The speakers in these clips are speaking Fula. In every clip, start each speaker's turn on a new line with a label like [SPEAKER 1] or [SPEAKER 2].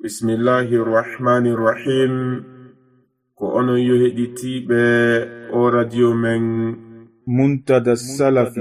[SPEAKER 1] بسم الله الرحمن الرحيم كأنو يهدي أو راديو من منتدى السلفي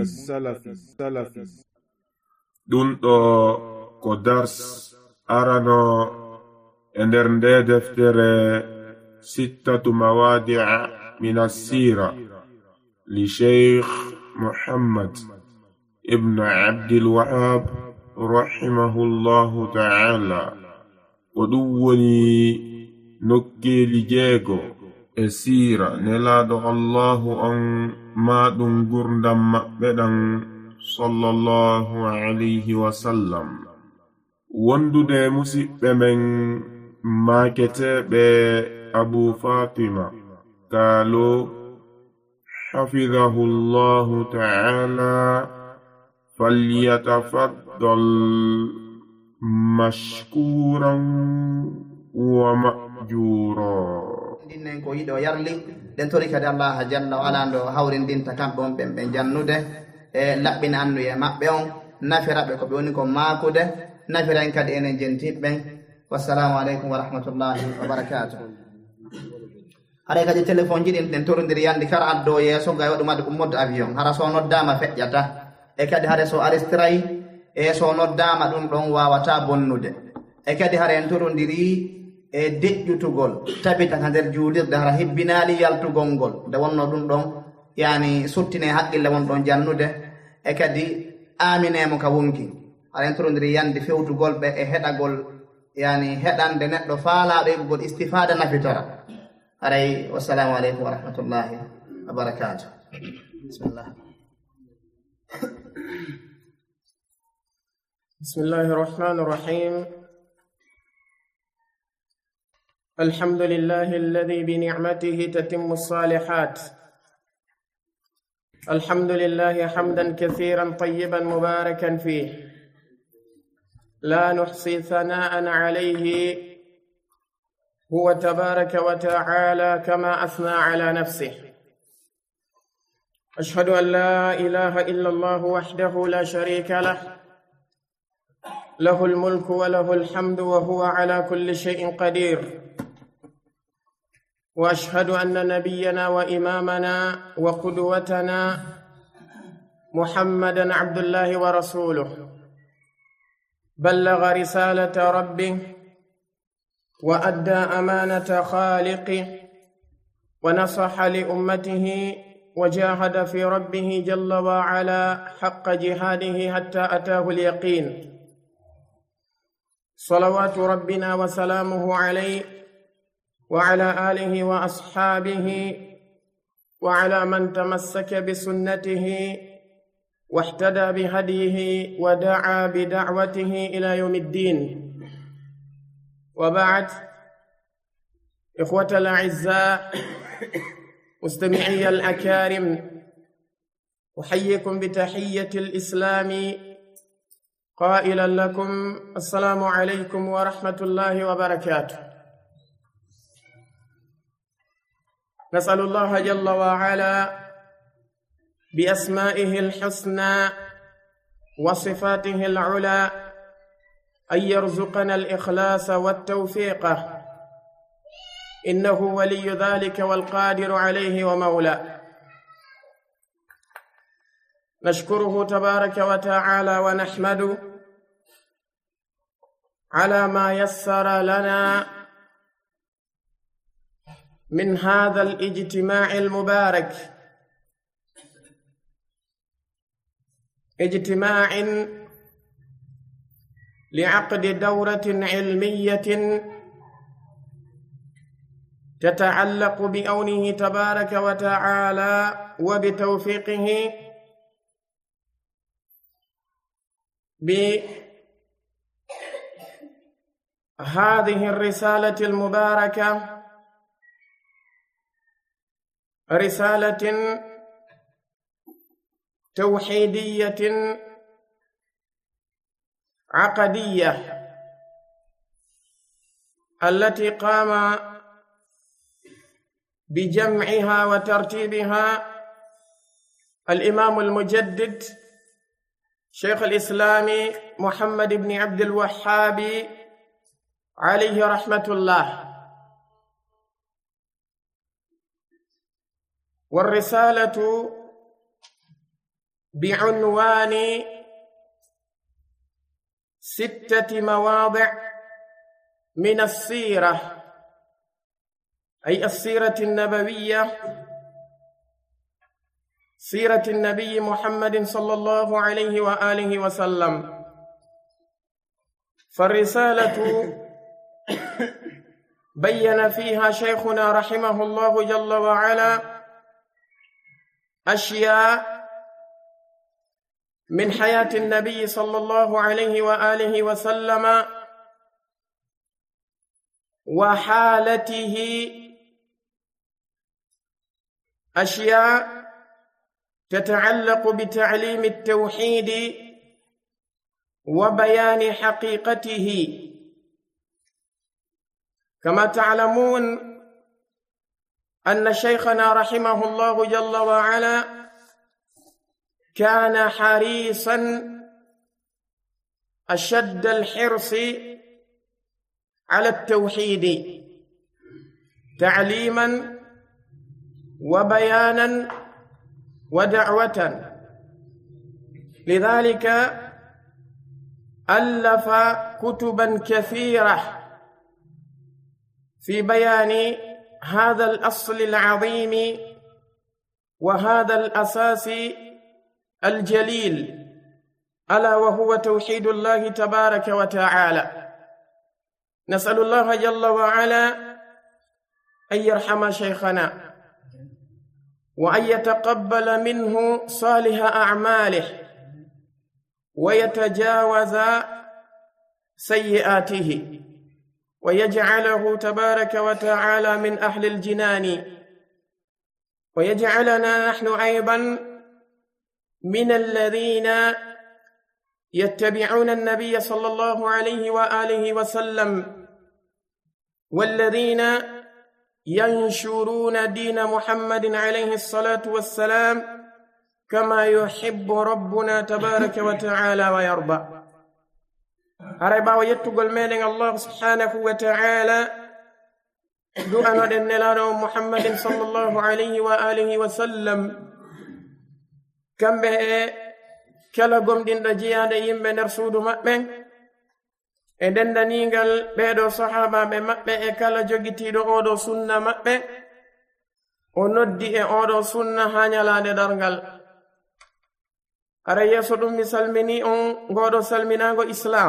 [SPEAKER 1] دون كدرس أرانو اندرنده دفتر 6 موادع من السيرة لشيخ محمد ابن عبد الوهاب رحمه الله تعالى ودوني نكي لجيغو اسيرا نلادو الله ان ما دنغرندم بدن صلى الله عليه وسلم وندو دي مسيب من ما كتب ابو فاطمة قالوا حفظه الله تعالى فليتفضل مشكورا ومأجورا
[SPEAKER 2] دين كو يدو يرلي دين توريكا الله جل وعلا ndo hawrindinta kambe on be jannude e labbina annu e mabbe on nafirabe ko be woni ko maakude nafira en kadi enen jentibbe wassalamu alaikum wa rahmatullahi wa barakatuh hare kadi telephone jidin den torondiri yandi kara addo yeso ga yodo madu moddo avion hara so noddama fejjata e kadi hare so aristrai e so noddama dum don wawata bonnude e kadi hare en torondiri e dejjutugol tabita hander juulirde hara hibbinaali yaltugol ngol de wonno dum don yani sottine haqqille won don jannude e kadi aminemo ka wonki hare en torondiri yandi fewtugol be e hedagol yani hedande neddo faalaado e gol istifada nafitora aray wassalamu alaykum wa rahmatullahi wa barakatuh bismillah
[SPEAKER 3] بسم الله الرحمن الرحيم الحمد لله الذي بنعمته تتم الصالحات الحمد لله حمدا كثيرا طيبا مباركا فيه لا نحصي ثناء عليه هو تبارك وتعالى كما أثنى على نفسه أشهد أن لا إله إلا الله وحده لا شريك له له الملك وله الحمد وهو على كل شيء قدير وأشهد أن نبينا وإمامنا وقدوتنا محمدًا عبد الله ورسوله بلغ رسالة ربه وأدى أمانة خالقه ونصح لأمته وجاهد في ربه جل وعلا حق جهاده حتى أتاه اليقين صلوات ربنا وسلامه عليه وعلى آله وأصحابه وعلى من تمسك بسنته واحتدى بهديه ودعا بدعوته إلى يوم الدين وبعد إخوة الأعزاء مستمعي الأكارم أحييكم بتحية الإسلام قائلا لكم السلام عليكم ورحمة الله وبركاته نسأل الله جل وعلا بأسمائه الحسنى وصفاته العلى أن يرزقنا الإخلاص والتوفيق إنه ولي ذلك والقادر عليه ومولاه نشكره تبارك وتعالى ونحمده على ما يسر لنا من هذا الاجتماع المبارك اجتماع لعقد دورة علمية تتعلق بعونه تبارك وتعالى وبتوفيقه بهذه الرسالة المباركة رسالة توحيدية عقدية التي قام بجمعها وترتيبها الإمام المجدد شيخ الإسلام محمد بن عبد الوهاب عليه رحمة الله. والرسالة بعنوان 6 مواضع من السيرة، أي السيرة النبوية، سيرة النبي محمد صلى الله عليه وآله وسلم. فالرسالة بين فيها شيخنا رحمه الله جل وعلا أشياء من حياة النبي صلى الله عليه وآله وسلم وحالته، أشياء تتعلق بتعليم التوحيد وبيان حقيقته. كما تعلمون أن شيخنا رحمه الله جل وعلا كان حريصا أشد الحرص على التوحيد تعليما وبيانا ودعوة، لذلك ألف كتبا كثيرة في بيان هذا الأصل العظيم وهذا الأساس الجليل، ألا وهو توحيد الله تبارك وتعالى. نسأل الله جل وعلا أن يرحم شيخنا وأن يتقبل منه صالح أعماله ويتجاوز سيئاته ويجعله تبارك وتعالى من أهل الجنان، ويجعلنا نحن أيضا من الذين يتبعون النبي صلى الله عليه وآله وسلم والذين ينشرون دين محمد عليه الصلاة والسلام كما يحب ربنا تبارك وتعالى ويرضى. أربع يتقل ميلين الله سبحانه وتعالى دعنا لنلانه محمد صلى الله عليه وآله وسلم كم به كلا قم دين رجيان يمبه نرسود مأمن eden daningal beedo sahaba be mabbe e kala jogitido odo sunna mabbe o noddi e odo sunna ha nyalaade dargal. Ara yeso dum mi salmini on godo salminago islam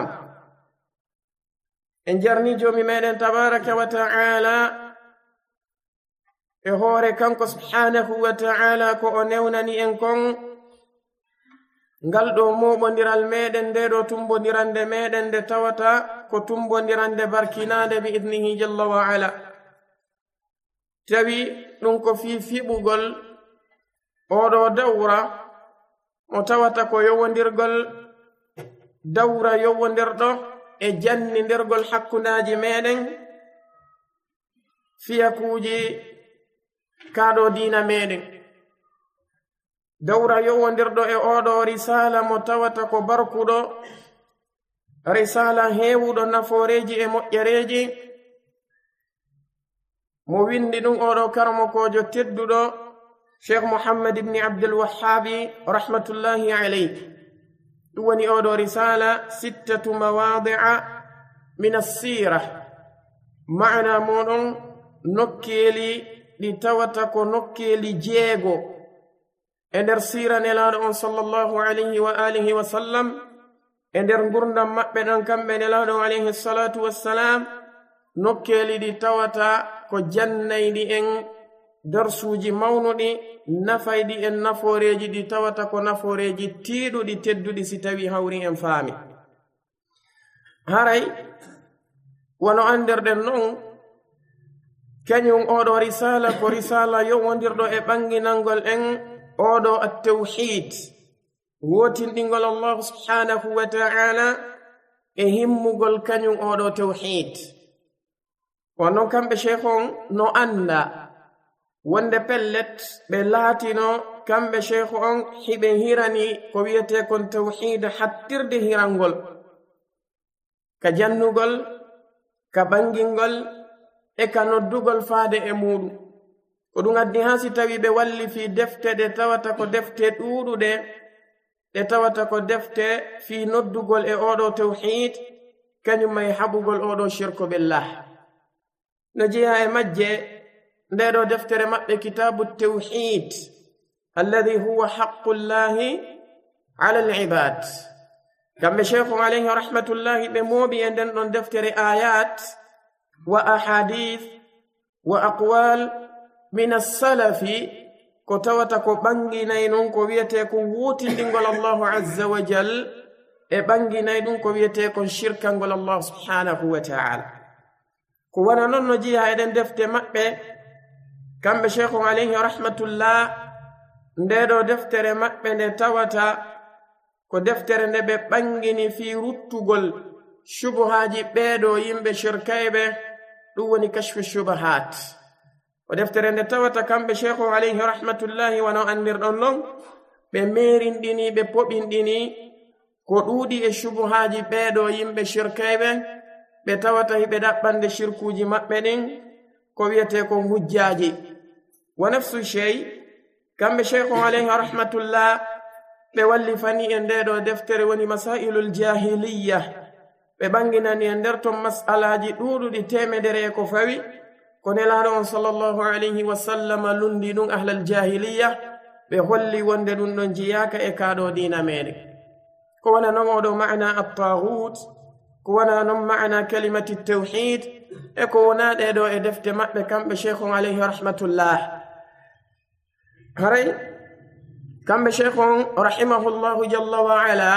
[SPEAKER 3] en jarni jomi meden tabaraka wa ta'ala e hore kanko subhanahu wa ta'ala ko o newnani en kon ngal do moɓondiral meɗen nde ɗo tumbondirande meɗen nde tawata ko tumbondirande barkinade bi idnihi jalla wa ala. tawi ɗum ko fi fiɓugol oɗo dawra mo tawata ko yowondirgol dawra yowondirɗo e jannidirgol hakkunaji meɗen fiyakuji kaɗo dina meɗen. dawra yowondirɗo e oɗo risala mo tawata ko barkuɗo risala heewuɗo naforeji e moƴƴereji mo windi ɗum oɗo karmokojo tedduɗo cheikh Muhammad ibn Abdul Wahhabi rahmatullahi alayh. ɗum woni oɗo risala 6 mawadi'a min as-sira, maana moɗon nokkeli ɗi tawata ko nokkeli jeego e nder sira nelaɗo on sallallahu alayhi wa alihi wa sallam e nder gurdam maɓɓe ɗan kamɓe nelaɗo alayhi salatu wassalam. nokkeli ɗi tawata ko jannayɗi en darsuji mawnuɗi, nafayɗi en naforeji ɗi tawata ko naforeji tiiɗuɗi tedduɗi si tawi hawri en faami. haray wono anderɗen non kañum oɗo risala ko risala yowondirɗo e ɓanginalngol en oɗo at-tawhid, wotinɗingol Allah subhanahu wa ta'ala e himmugol kañum oɗo tawhid. wono kamɓe sheikhon no anda wonde pellet ɓe laatino kamɓe sheikhu on hiɓe hirani ko wiyete kon tawhid hattirde hirangol ka jannugol ka ɓangingol e ka noddugol faade e muɗum ko ɗum addi haa si tawi ɓe walli fii defte ɗe tawata ko defte ɗuuɗuɗe ɗe tawata ko defte fii noddugol e oɗo tawhid kañum may haɓugol oɗo shirku billah no jeya e majje ndeɗo deftere maɓɓe kitabu tawhid alladi huwa haqqullahi ala alibad kamɓe cheikhu alayhi rahmatullahi ɓe mooɓi e nden ɗon deftere ayat wa ahadith wa aqwal min assalafi ko tawata ko ɓanginay ɗum ko wiyete ko wuutindingol allahu azza wa jal e ɓanginay ɗum ko wiyete kon shirkangol allah subhanahu wa ta'ala ko wana noon no jiya eɗen defte maɓɓe kamɓe cheikhu alayhi rahmatullah ndeɗo deftere maɓɓe nde tawata ko deftere nde ɓe ɓangini fii ruttugol shubuhaji ɓeeɗo yimɓe shirkayɓe ɗum woni kashfu shubahat o deftere nde tawata kamɓe cheikhu alayhi rahmatullahi wano andirɗon ɗon ɓe meerinɗini ɓe poɓinɗini ko ɗuuɗi e shubuhaji ɓeeɗo yimɓe shirkayɓe ɓe tawata hiɓe ɗaɓɓande shirkuji maɓɓe ɗin ko wiyete ko hujjaji wa nafsu shey kamɓe cheikhu alayhi rahmatullah ɓe walli fani e ndeɗo deftere woni masailul jahiliya ɓe ɓanginani e nder ton mas'alaji ɗuuɗuɗi temedere e ko fawi ko nelaɗo on sallallahu alayhi wa sallam lundi ɗum ahlal jahiliya ɓe holli wonde ɗum ɗon jiyaka e kaɗo dina meɗen ko wana noon oɗo ma'na at-taghut ko wana noon ma'na kalimati tawhid e ko wona ɗeɗo e defte maɓɓe kamɓe cheikhu alayhi rahmatullah haray kamɓe cheikhu rahimahullahu jalla wa ala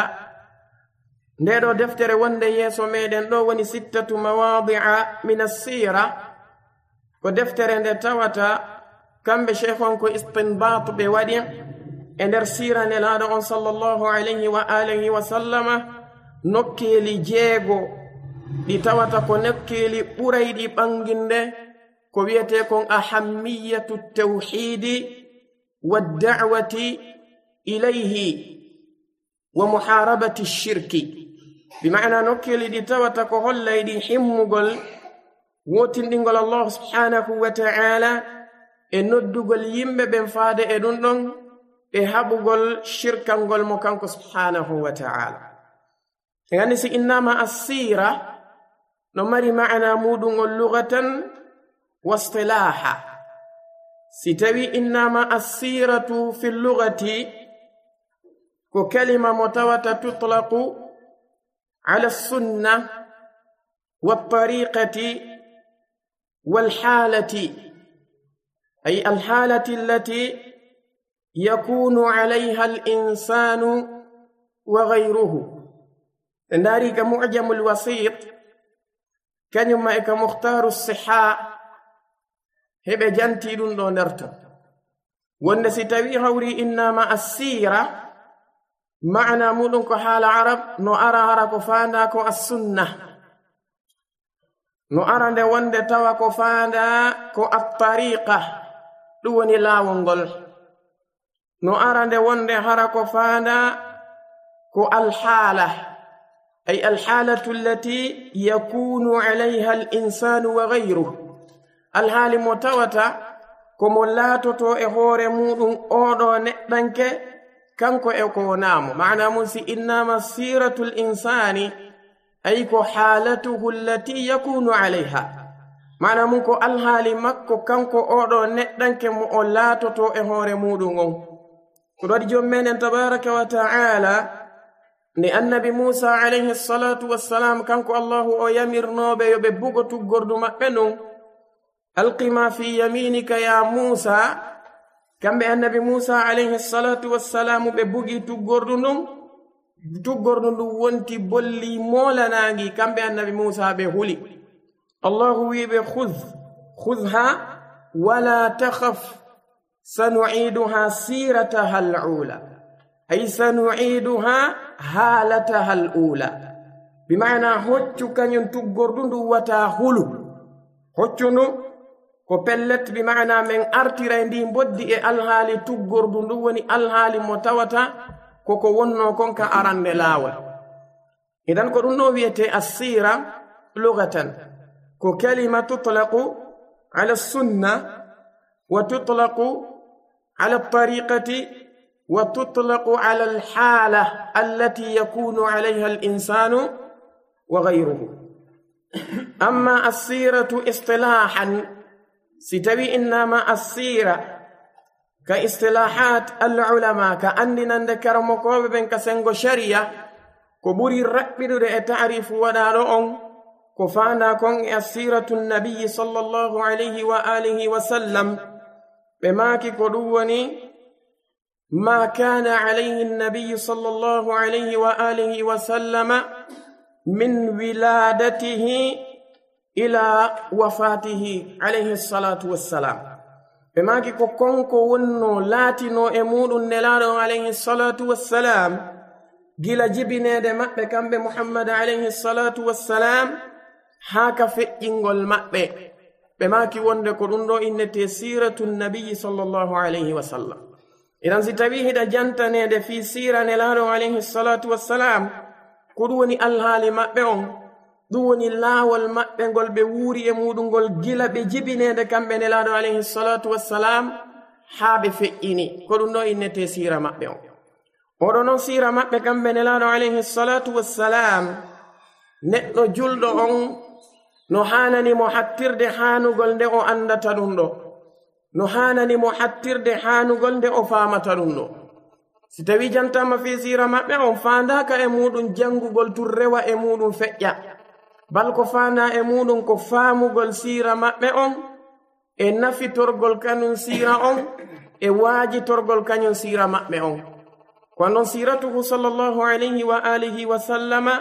[SPEAKER 3] ndeɗo deftere wonde yeeso meɗen ɗo woni sittatu mawadi'a min assira ko deftere nde tawata kamɓe cheikhon ko istinbat ɓe waɗi e nder sira nelaɗo on sallallahu alayhi wa alihi wa sallama nokkeeli jeego ɗi tawata ko nokkeeli ɓurayɗi ɓanginde ko wiyete kon ahammiyatu tawhidi wadda'wati ilayhi wa muharabati shirki bima'na nokkeeli ɗi tawata ko hollayɗi himmugol wotindingol allah subhanahu wa ta'ala e noddugol yimɓe ɓen faade e ɗum ɗon e haɓugol shirkangol mo kanko subhanahu wa ta'ala e gandi si innama assira no mari ma'ana muɗumol lugatan wa istilaha si tawi innama assiratu fi llugati ko kalima mo tawata tutlaqu ala sunna wa tariqati والحالة أي الحالة التي يكون عليها الإنسان وغيره ذلك معجم الوسيط كان يما مختار الصحاء هبه جانتي دون دو نرتا وند ستوي هوري إنما السيرة معنى مودن كو حال عرب نو أرى كو فانا كو السنة no arande wonde tawa ko faanda ko at-tariqa ɗum woni laawol ngol no arande wonde hara ko faanda ko alhaala ay alhaalatu allati yakunu alayha al-insanu wa ghayruhu alhaali mo tawata komo laatoto e hoore muɗum oɗo neɗɗanke kanko e ko wonaamo maana mum si innama siratu l-insani ay ko halatuhu allati yakunu alayha mana mun ko alhaali makko kanko oɗo neɗɗanke mo o laatoto e hoore muɗum on ko ɗo waɗi jom menen tabaraka wa ta'ala nde annabi musa alayhi salatu wassalam kanko allahu o yamirnoɓe yo ɓe bugo tuggordu maɓɓe ɗum alqima fi yaminika ya musa kamɓe annabi musa alayhi salatu wassalam ɓe bugi tuggordu ɗum tuggordu ndu wonti bolli molanangi kamɓe annabi musa ɓe huli allahu wiɓe khudha wala takhaf sanu'iduha sirataha al'ula ay sanu'iduha halataha al'ula bima'na hoccu kañum tuggordu ndu wata hulu hoccu ndu ko pellet bima'na men artira ndi boddi e alhaali tuggordu ndu woni alhaali mo tawata koko wonno kon ka arande laawol idan ko ɗum ɗo wiyete assira lugatan كلمة تطلق على السنة وتطلق على الطريقة وتطلق على الحالة التي يكون عليها الإنسان وغيره. أما السيرة اصطلاحا ستوي إنما السيرة كاصطلاحات العلماء كأننا نذكر مقوب بين كسنغو شريعة كبوري الرقب تعرف ودارون كفانا كون السيرة النبي صلى الله عليه وآله وسلم بماكي كدوني ما كان عليه النبي صلى الله عليه وآله وسلم من ولادته إلى وفاته عليه الصلاة والسلام بماكي كونكو ونو لاتنو امود النلالو عليه الصلاة والسلام جيلا جبني دماء بكم بمحمد عليه الصلاة والسلام هاكا فئنغل مأبئ بماكي وندكو رندو إن تسيرة النبي صلى الله عليه وسلم إذن ستبيه دا جانتاني دا في سيرة نلالو عليه الصلاة والسلام كدوني الهالي مأبئون دوني laawol maɓɓe ngol ɓe wuuri e muɗum ngol gila ɓe jibinede kamɓe nelaaɗo alayhi salatu wassalam haa ɓe feƴƴini ko ɗum ɗo innete siira maɓɓe on oɗo noon siira maɓɓe kamɓe nelaaɗo alayhi salatu wassalam neɗɗo julɗo on no haanani mo hattirde haanugol nde o andata ɗum ɗo no haanani mo hattirde haanugol nde o faamata ɗum ɗo si tawi jantama fi siira maɓɓe on faandaka e muɗum jangugol tun rewa e muɗum feƴƴa bal ko faana e muɗum ko faamugol siira maɓɓe on e nafitorgol kañum siira on e waajitorgol kañum siira maɓɓe on ko non siratuhu sallallahu alayhi wa alihi wa sallama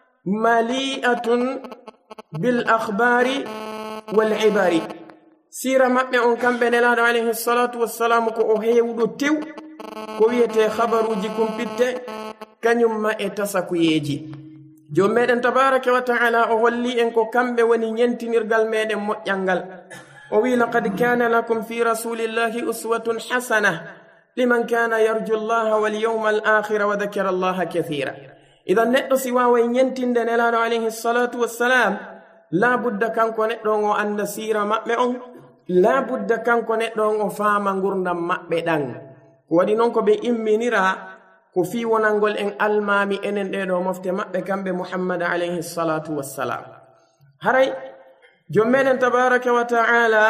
[SPEAKER 3] mali'atun bil akhbari wal ibari siira maɓɓe on kamɓe nelaaɗo alayhi salatu wassalam ko o heewɗo tew ko wiyete habaruji kumpitte kañum ma e tasakuyeji jom meɗen tabaraka wa taala o holli en ko kamɓe woni ñentinirgal meɗen moƴƴalngal o wi laqad kana lakum fi rasulillahi uswatun hasana liman kana yarju llaha wal yawma al akhira wa dhakara allaha kathira idan neɗɗo si wawa ñentinde nelaɗo alayhi salatu wassalam la budda kanko neɗɗo o anda sira maɓɓe on la budda kanko neɗɗo o faama gurdam maɓɓe ɗan ko waɗi noon ko ɓe imminira ko fi wonangol en almami enen ɗeɗo mofte maɓɓe kamɓe muhammad alayhi salatu wassalam haray jom meɗen tabaraka wa taala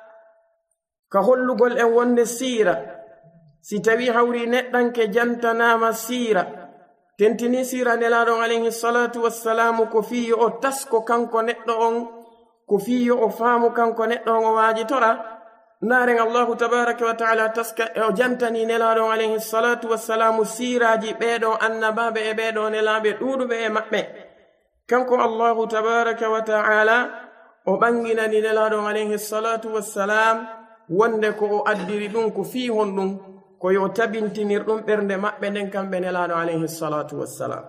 [SPEAKER 3] ka hollugol en wonde siira si tawi hawri neɗɗanke jantanama siira tentini siira nelaɗon alayhi salatu wassalamu ko fiyo o tasko kanko neɗɗo on ko fiyo o faamu kanko neɗɗo on o waajitora naren allahu tabaraka wa taala taska o jantani nelaɗon alayhi salatu wassalamu siiraji ɓeɗo annabaɓe e ɓeɗo nelaɓe ɗuɗuɓe e maɓɓe kanko allahu tabaraka wa taala o ɓanginani nelaɗon alayhi salatu wassalam wonde ko o addiri ɗum ko fi hon ɗum ko yo tabintinir ɗum ɓernde maɓɓe nden kamɓe nelaɗo alayhi salatu wassalam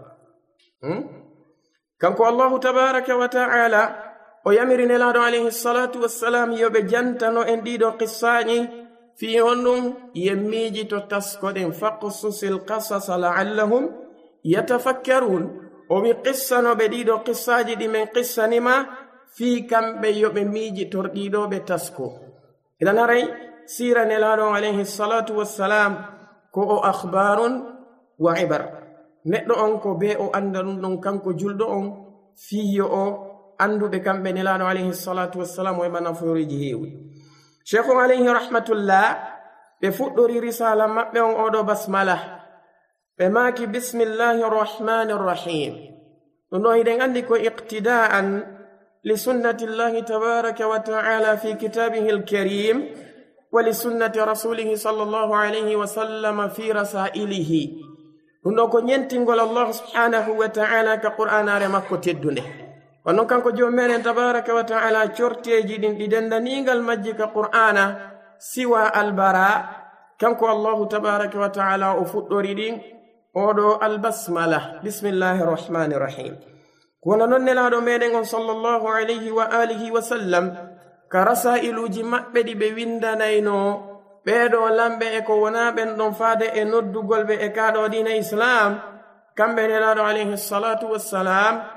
[SPEAKER 3] kanko allahu tabaraka wa taala o yamiri nelaɗo alayhi salatu wassalam yoɓe jantano en ɗiɗo qissaji fi hon ɗum yemmiji to taskoɗen faqsusil qasasa la'allahum yatafakkarun o wi qissanoɓe ɗiɗo qissaji ɗi men qissanima fi kamɓe yoɓe miiji torɗiɗoɓe tasko idan haray sira nelaɗo alayhi salatu wassalam ko o akhbarun wa ibar neɗɗo on ko be o anda ɗum ɗon kanko julɗo on fiyo o anduɓe kamɓe nelaɗo alayhi salatu wassalam o heɓa naforiji heewi cheikhu alayhi rahmatullah ɓe fuɗɗori risala maɓɓe on oɗo basmala ɓe maaki bismillahi rrahmani rrahim ɗum ɗo hiɗen andi ko iqtida'an li sunnati llahi tabaraka wa ta'ala fi kitabihi alkarim wa li sunnati rasulihi sallallahu alayhi wa sallam fi rasailihi ɗum ɗo ko ñentingol allah subhanahu wa ta'ala ka qur'anare makko teddunde kono kanko jom meɗen tabaraka wa ta'ala corteji ɗin ɗi dendanigal majji ka qur'ana siwa albara kanko allahu tabaraka wa ta'ala o fuɗɗori ɗin oɗo albasmala bismillahi rrahmani rrahim kono noon nelaɗo meɗen on sallllahu alayhi wa alihi wa sallam ka rasailuji maɓɓe ɗi ɓe windanayno ɓeɗo lamɓe e ko wona ɓen ɗon faade e noddugol ɓe e kaɗo dina islam kamɓe nelaɗo alayhi salatu wassalam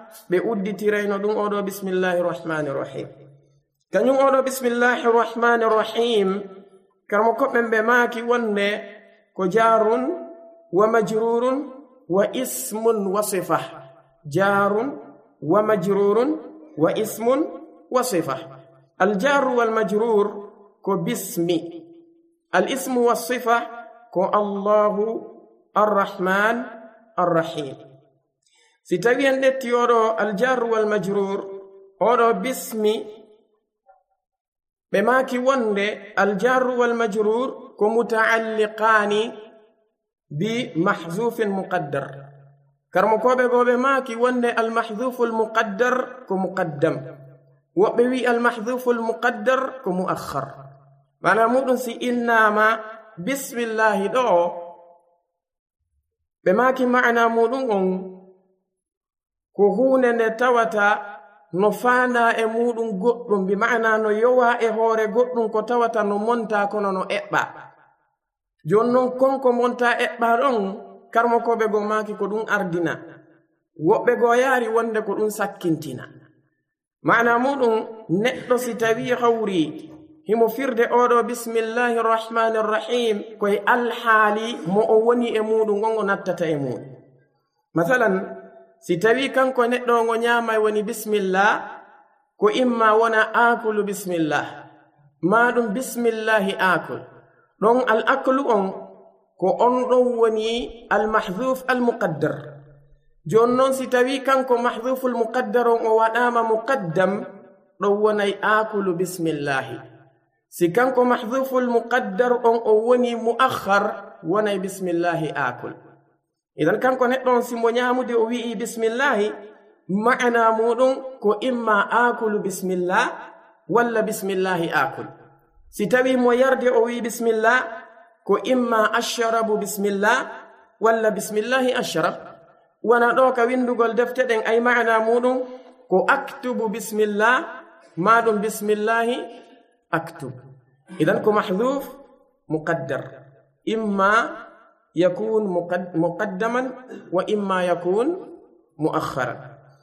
[SPEAKER 3] ɓe udditirayno ɗum oɗo bismillahi rrahmani rrahim. kañum oɗo bismillahi rrahmani rrahim karmo koɓɓen ɓe maaki wonde ko jarun wa majrurun wa ismun wa sifa. jarun wa majrurun wa ismun wa sifa. aljaru walmajrur ko bismi, alismu wassifa ko allahu arrahman arrahim. si tawi en ɗetti oɗo aljaru walmajrur oɗo bismi ɓe maaki wonde aljaru walmajrur ko mutaalliqani bi mahzufin muqaddar. karmo koɓe go ɓe maaki wonde almahzufu almuqaddar ko muqaddam, woɓɓe wi almahzufu almuqaddar ko muakhar. mana muɗum si innama bismillahi ɗo ɓe maaki ma'ana muɗum on ko hunde nde tawata no faanda e muɗum goɗɗum, bi ma'ana no yowa e hoore goɗɗum ko tawata no monta kono no eɓɓa. jon non konko monta eɓɓa ɗon karmo koɓe go maaki ko ɗum ardina, woɓɓe go yaari wonde ko ɗum sakkintina. ma'ana muɗum neɗɗo si tawi hawri himo firde oɗo bismillahi rrahmani rrahim koye alhaali mo o woni e muɗum gon o nattata e muɗum. masalan si tawi kanko neɗɗo ngo ñaamay woni bismillah ko imma wona akulu bismillah ma ɗum bismillahi akul, ɗon al aklu on ko on ɗon woni almahzuf almuqaddar. jon noon si tawi kanko mahzufu almuqaddar on o waɗama muqaddam ɗon wonay akulu bismillahi. si kanko mahzufu almuqaddar on o woni muakhar wonay bismillahi akul. idan kanko neɗɗo on simo ñaamude o wi'i bismillahi ma'ana muɗum ko imma akulu bismillah walla bismillahi akul. si tawi mo yarde o wi'i bismillah ko imma ashrabu bismillah walla bismillahi ashrab. wana ɗo ka windugol defte ɗen ay ma'ana muɗum ko aktubu bismillah maɗum bismillahi aktub. idan ko mahdhuf muqaddar, imma يكون مقدما وإما يكون مؤخرا.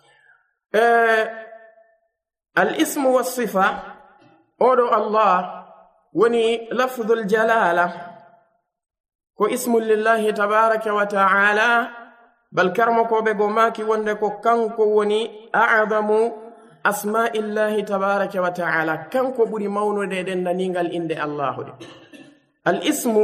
[SPEAKER 3] الاسم والصفة أولو الله وني لفظ الجلالة كاسم لله تبارك وتعالى بل كرمكو بغماكي وندكو كانكو وني أعظم أسماء الله تبارك وتعالى كانكو بري مونو دين نينغال إند الله دي. الاسم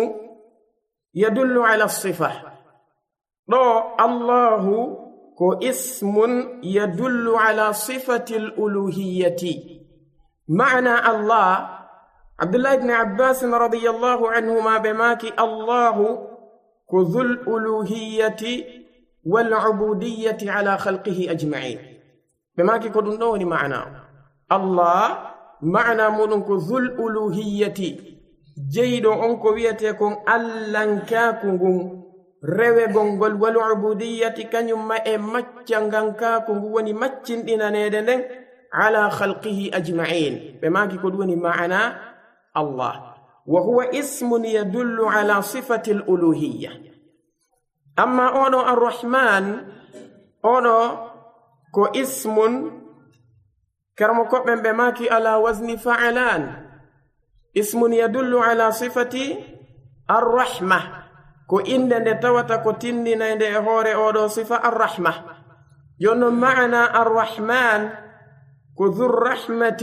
[SPEAKER 3] يدل على الصفة. لو الله كو اسم يدل على صفة الألوهية. معنى الله عبد الله بن عباس رضي الله عنهما بماكي الله كو ذو الألوهية والعبودية على خلقه أجمعين. بماكي كو دوني معنى الله معنى مولنكو ذو الألوهية jeyɗo on ko wiyete kon allahnkaku ngun rewegol ngol wal ubudiyati kañum ma e maccangankaku ngu woni maccinɗinanede nden ala khalqihi ajma'in. ɓe maaki ko ɗum woni ma'ana allah wa huwa ismun yadullu ala sifati l uluhiyya. amma oɗo arrahman oɗo ko ismun karmo koɓɓen ɓe maaki ala wasni fa'alan. اسم يدل على صفة الرحمة كو إن توتا كو تندنا ند هوري أودو صفة الرحمة. يون معنى الرحمن كو ذو الرحمة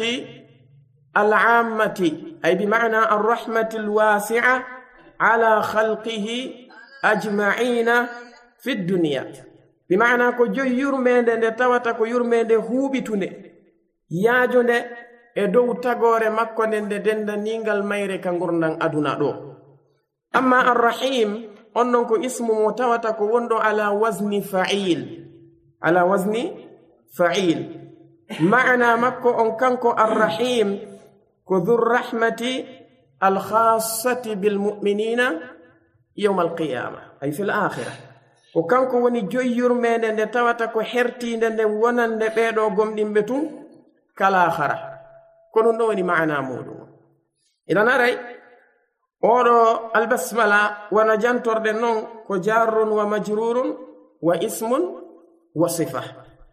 [SPEAKER 3] العامة أي بمعنى الرحمة الواسعة على خلقه أجمعين في الدنيا. بمعنى كو جو يرمند توتا كو يرمند هوبتون ياجون e dow tagore makko nde denda ningal mayre ka gurdan aduna ɗo. amma arrahim on non ko ismu mo tawata ko wondo ala wazni fa'il, ala wazni fa'il. ma'ana makko on kanko arrahim ko dhu rahmati alkhassati bilmu'minina yawm alqiyama ay fil akhirah. ko kanko woni joyyurmede nde tawata ko hertinde nden wonande ɓeɗo gomɗimɓe tun kala khara. kono ɗo woni ma'ana muɗum. idan aray oɗo albasmala wana jantorde non ko jarrun wa majrurun wa ismun wa sifa.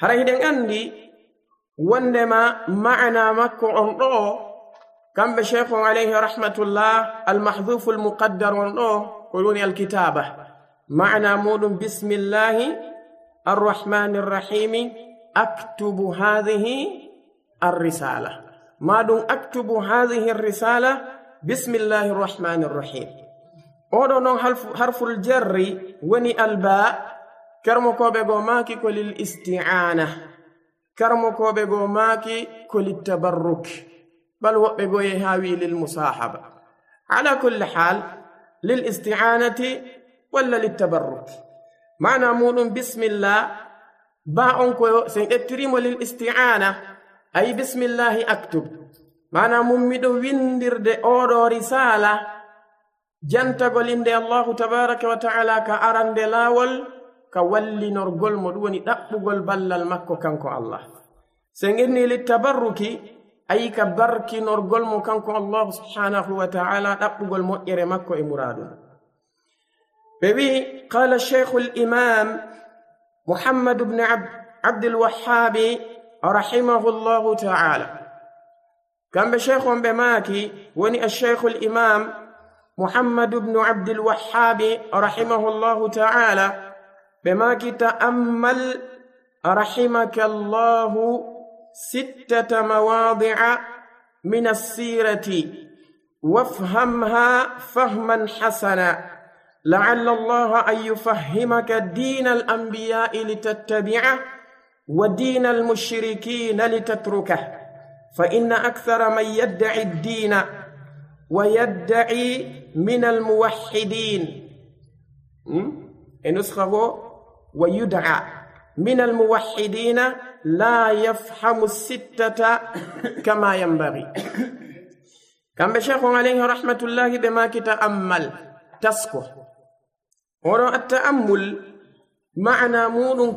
[SPEAKER 3] hara hiɗen anndi wondema ma'ana makko on ɗo kamɓe cheikh on alayhi rahmatullah almahdhufu almuqaddar on ɗo ko woni alkitaba ma'ana muɗum bismillahi arrahmani irrahimi aktubu hadhihi arrisala maɗum aktubu hadhihi arrisala bismillahi irrahmani irrahim oɗo noon harful jarri woni alba karmokoɓe go maaki ko lil isti'ana karmokoɓe go maaki ko littabarruk bal woɓɓe go ye hawi lil musahaba ala kulli hal lil isti'anati walla littabarruk mana muɗum bismillah ba on ko sen ƴettirimo lil isti'ana ay bismillahi aktub mana mum miɗo windirde oɗo risala jantagol inde allahu tabaraka wa ta'ala ka arande laawol ka wallinorgol mo ɗum woni ɗaɓɓugol ballal makko kanko allah sen inni littabarruki ayi ka barkinorgol mo kanko allahu subhanahu wa ta'ala ɗaɓɓugol moƴƴere makko e muraɗum ɓe wi qala cheikhu l'imam muhammadu bne abdulwahabi rahimahu llahu ta'ala kamɓe cheikh on ɓe maaki woni acheikhu l'imam muhammadu bnu abdulwahabi rahimahu llahu ta'ala ɓe maaki ta'ammal rahimaka allahu sittata mawadi'a min assirati wafhamha fahman hasana لعل الله أن يفهمك دين الأنبياء لتتبعه ودين المشركين لتتركه فإن أكثر من يدعي الدين ويدعي من الموحدين نسخه ويدعى من الموحدين لا يفهم الستة كما ينبغي كان بشيخ عليه رحمة الله بما كتأمل تسكو ورو التأمل معنى مولك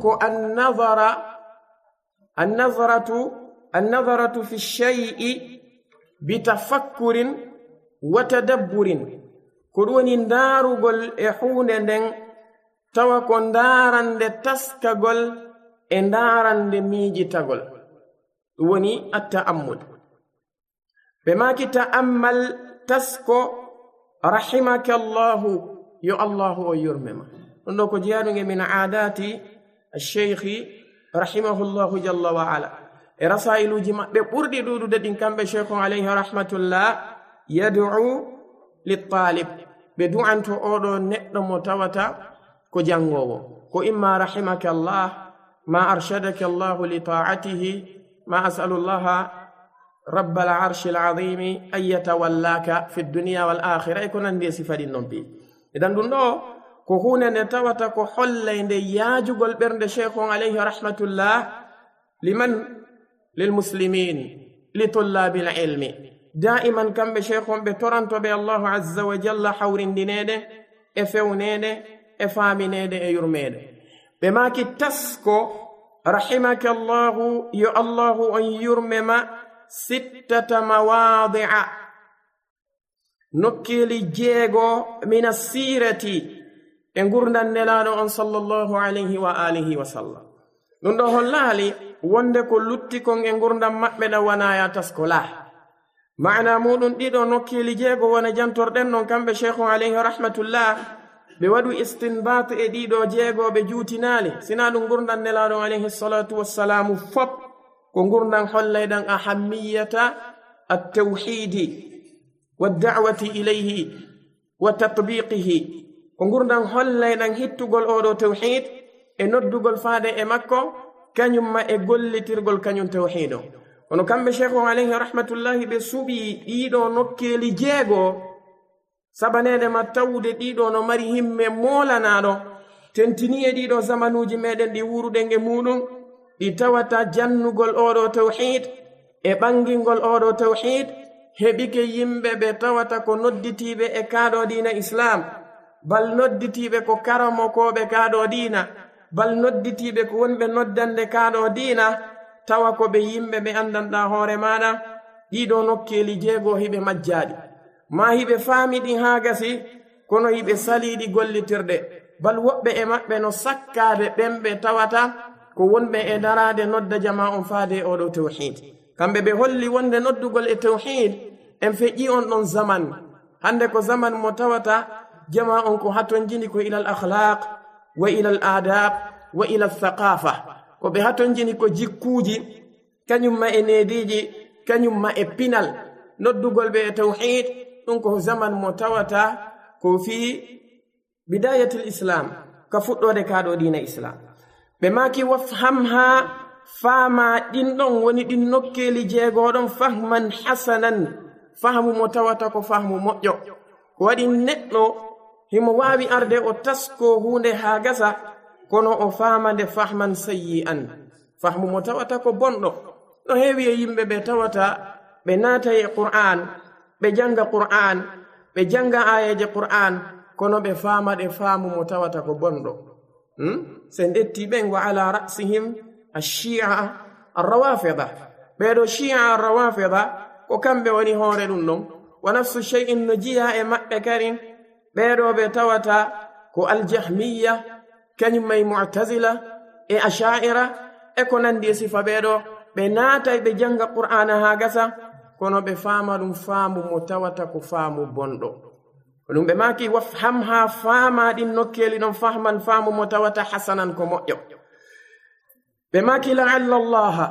[SPEAKER 3] النظرة في الشيء بتفكر وتدبر كروني دارغل إحون دن توكون دارن دي تسكغل اندارن دي ميجي تغل وني التأمل بما تأمل تسكو رحمك الله يا الله ويرمم نكو جيانو من عادات الشيخ رحمه الله جل وعلا رسائل جمع بردي دودو دين كامبه شيخ عليه رحمه الله يدعو للطالب بدعاء انت اودو ندو متوتا كو جانغوو كو اما رحمك الله ما ارشدك الله لطاعته ما اسال الله رب العرش العظيم ان يتولاك في الدنيا والاخره يكون عندي صفه النبي idan ɗum ɗo ko hunde nde tawata ko holle nde yaajugol ɓernde cheikh on alayhi rahmatullah liman lilmuslimin li tullabi lilmi daiman kamɓe cheikh on ɓe torantoɓe allahu azza wa jalla hawrindineɗe e fewnede e faaminede e yurmede ɓe maaki tasko rahimaka allahu yo allahu on yurmema sittata mawadi'a nokkeli jeego min assirati e gurdan nelaɗo on sallllahu alayhi wa alihi wa sallam ɗum ɗo hollaali wonde ko lutti kon e gurdan maɓɓe ɗa wanaya tasko la mana muɗum ɗiɗo nokkeli jeego wona jantorɗen non kamɓe cheikh on alayhi rahmatullah ɓe waɗu istinbat e ɗiɗo jeego ɓe juutinali sina ɗum gurdan nelaɗo alayhi salatu wassalamu fop ko gurdan hollayɗan ahammiyata attawhidi والدعوة إليه وتطبيقه كنغردان هولlayɗan hittugol oɗo tawhid e noddugol faade e makko kañum ma e gollitirgol kañum tawhid o kono kamɓe cheikh on alayhi rahmatullahi ɓe suɓi ɗiɗo nokkeli jeego sabanede ma tawde ɗiɗo no mari himme molanaɗo tentini e ɗiɗo zamanuji meɗen ɗi wuruɗen e muɗum ɗi tawata jannugol oɗo tawhid e ɓangingol oɗo tawhid heɓike yimɓe ɓe tawata ko nodditiɓe e kaaɗo diina islam bal nodditiɓe ko karamokoɓe kaaɗo diina bal nodditiɓe ko wonɓe noddande kaaɗo diina tawa ko ɓe yimɓe ɓe andanɗa hoore maɗa ɗiɗo nokkeli jeego hiɓe majjaɗi ma hiɓe faamiɗi haa gasi kono hiɓe saliɗi gollitirɗe bal woɓɓe e maɓɓe no sakkade ɓemɓe tawata ko wonɓe e darade nodda jama on faade oɗo tawhid kamɓe ɓe holli wonde noddugol e tawhid en feƴƴi on ɗon zaman hande ko zaman mo tawata jama on ko haton jini ko ila al akhlaq wa ila al adab wa ila al thaqafa ko ɓe haton jini ko jikkuji kañumma e neediji kañumma e pinal noddugol ɓe e tawhid ɗum ko zaman mo tawata ko fi bidayatil islam ka fuɗɗode kaɗo dina islam ɓe maki wafhamha faama ɗin ɗon woni ɗin nokkeli jeegoɗon fahman hasanan fahmu mo tawata ko fahmu moƴƴo ko waɗi neɗɗo himo wawi arde o tasko hunde ha gasa kono o faamande fahman sayyi'an fahmu mo tawata ko bonɗo no heewi e yimɓe ɓe tawata ɓe naata e qur'an ɓe janga qur'an ɓe janga ayeje qur'an kono ɓe faamaɗe faamu mo tawata ko bonɗo sen ɗetti ɓen wa ala rasihim ashia arrawafida ɓeɗo shia arrawafida ko kamɓe woni hoore ɗum ɗon wa nafsu shay'in no jiya e maɓɓe karin ɓeɗo ɓe tawata ko aljahmiya kañummay mu'tazila e asha'ira e ko nandi e sifa ɓeɗo ɓe naatay ɓe janga qur'ana ha gasa kono ɓe faama ɗum faamu mo tawata ko faamu bonɗo ɗum ɓe maki wafham ha faama ɗin nokkeli ɗon fahman faamu mo tawata hasanan ko moƴƴo ɓe maki la'alla allaha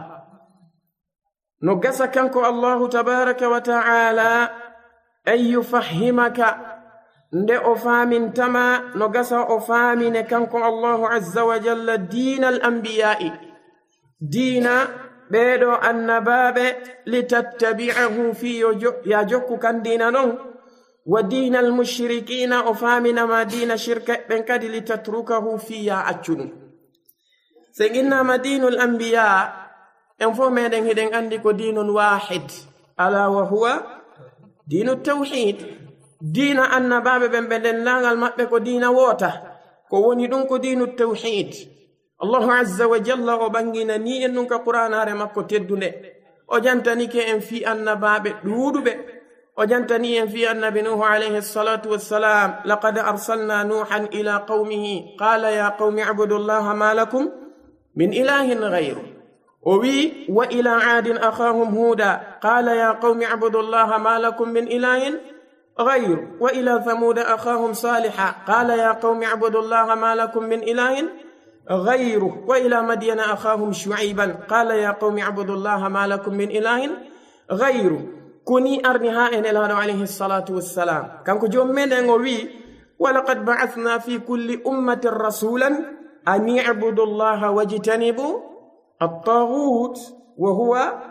[SPEAKER 3] no gasa kanko allahu tabaraka wa ta'ala an yufahhimaka nde o faamintama no gasa o faamine kanko allahu azza wa jalla diina al anbiya'i diina ɓeɗo annabaɓe litattabi'ahu fi ya jokku kan diina non wa diina al mushrikina o faaminama diina shirka ɓen kadi litatrukahu fi ya accuɗum sen innama diinul anbiya en fo meɗen hiɗen andi ko diinun wahid ala wa huwa diinu tawhid diina annabaɓe ɓen ɓe nden langal maɓɓe ko diina woota ko woni ɗum ko diinu tawhid allahu azza wa jalla o ɓangina ni en ɗum ka qur'anare makko teddunde o jantanike en fi annabaɓe ɗuuɗuɓe o jantani en fi annabi nuhu alayhi salatu wassalam laqad arsalna nuhan ila qawmihi qala ya qawmi abudu llaha ma lakum min ilahin ghayru o wi wa ila adin akhahum huda qala ya qawmi abudu llaha ma lakum min ilahin غير وإلى ثمود أخاهم صالحا قال يا قوم اعبدوا الله ما لكم من إله غيره وإلى مدين أخاهم شعيبا قال يا قوم اعبدوا الله ما لكم من إله غيره كوني أرنها إن الله عليه الصلاة والسلام كان كجوم من أنوي ولقد بعثنا في كل أمة رسولا أن يعبدوا الله واجتنبوا الطاغوت وهو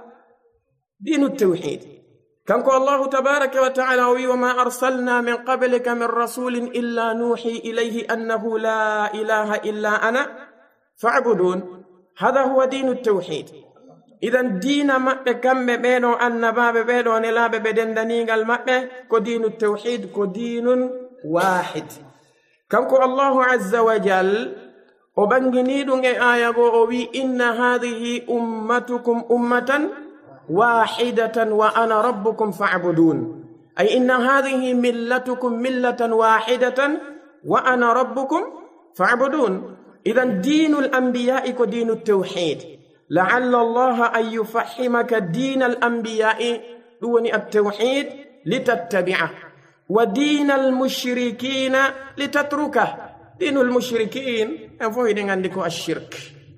[SPEAKER 3] دين التوحيد كانكو الله تبارك وتعالى وما أرسلنا من قبلك من رسول إلا نوحي إليه أنه لا إله إلا أنا فاعبدون هذا هو دين التوحيد إذن دين مأبه كم بينو أنباب بينو نلاب بدن دنيغ المأبه كدين التوحيد كدين واحد كانكو الله عز وجل وبنجنيدون آية ووي إن هذه أمتكم أمة واحدة وأنا ربكم فاعبدون أي إن هذه ملتكم ملة واحدة وأنا ربكم فاعبدون إذن دين الأنبياء كدين التوحيد لعل الله أن يفحمك دين الأنبياء دون التوحيد لتتبعه ودين المشركين لتتركه دين المشركين أفوهدين عندك الشرك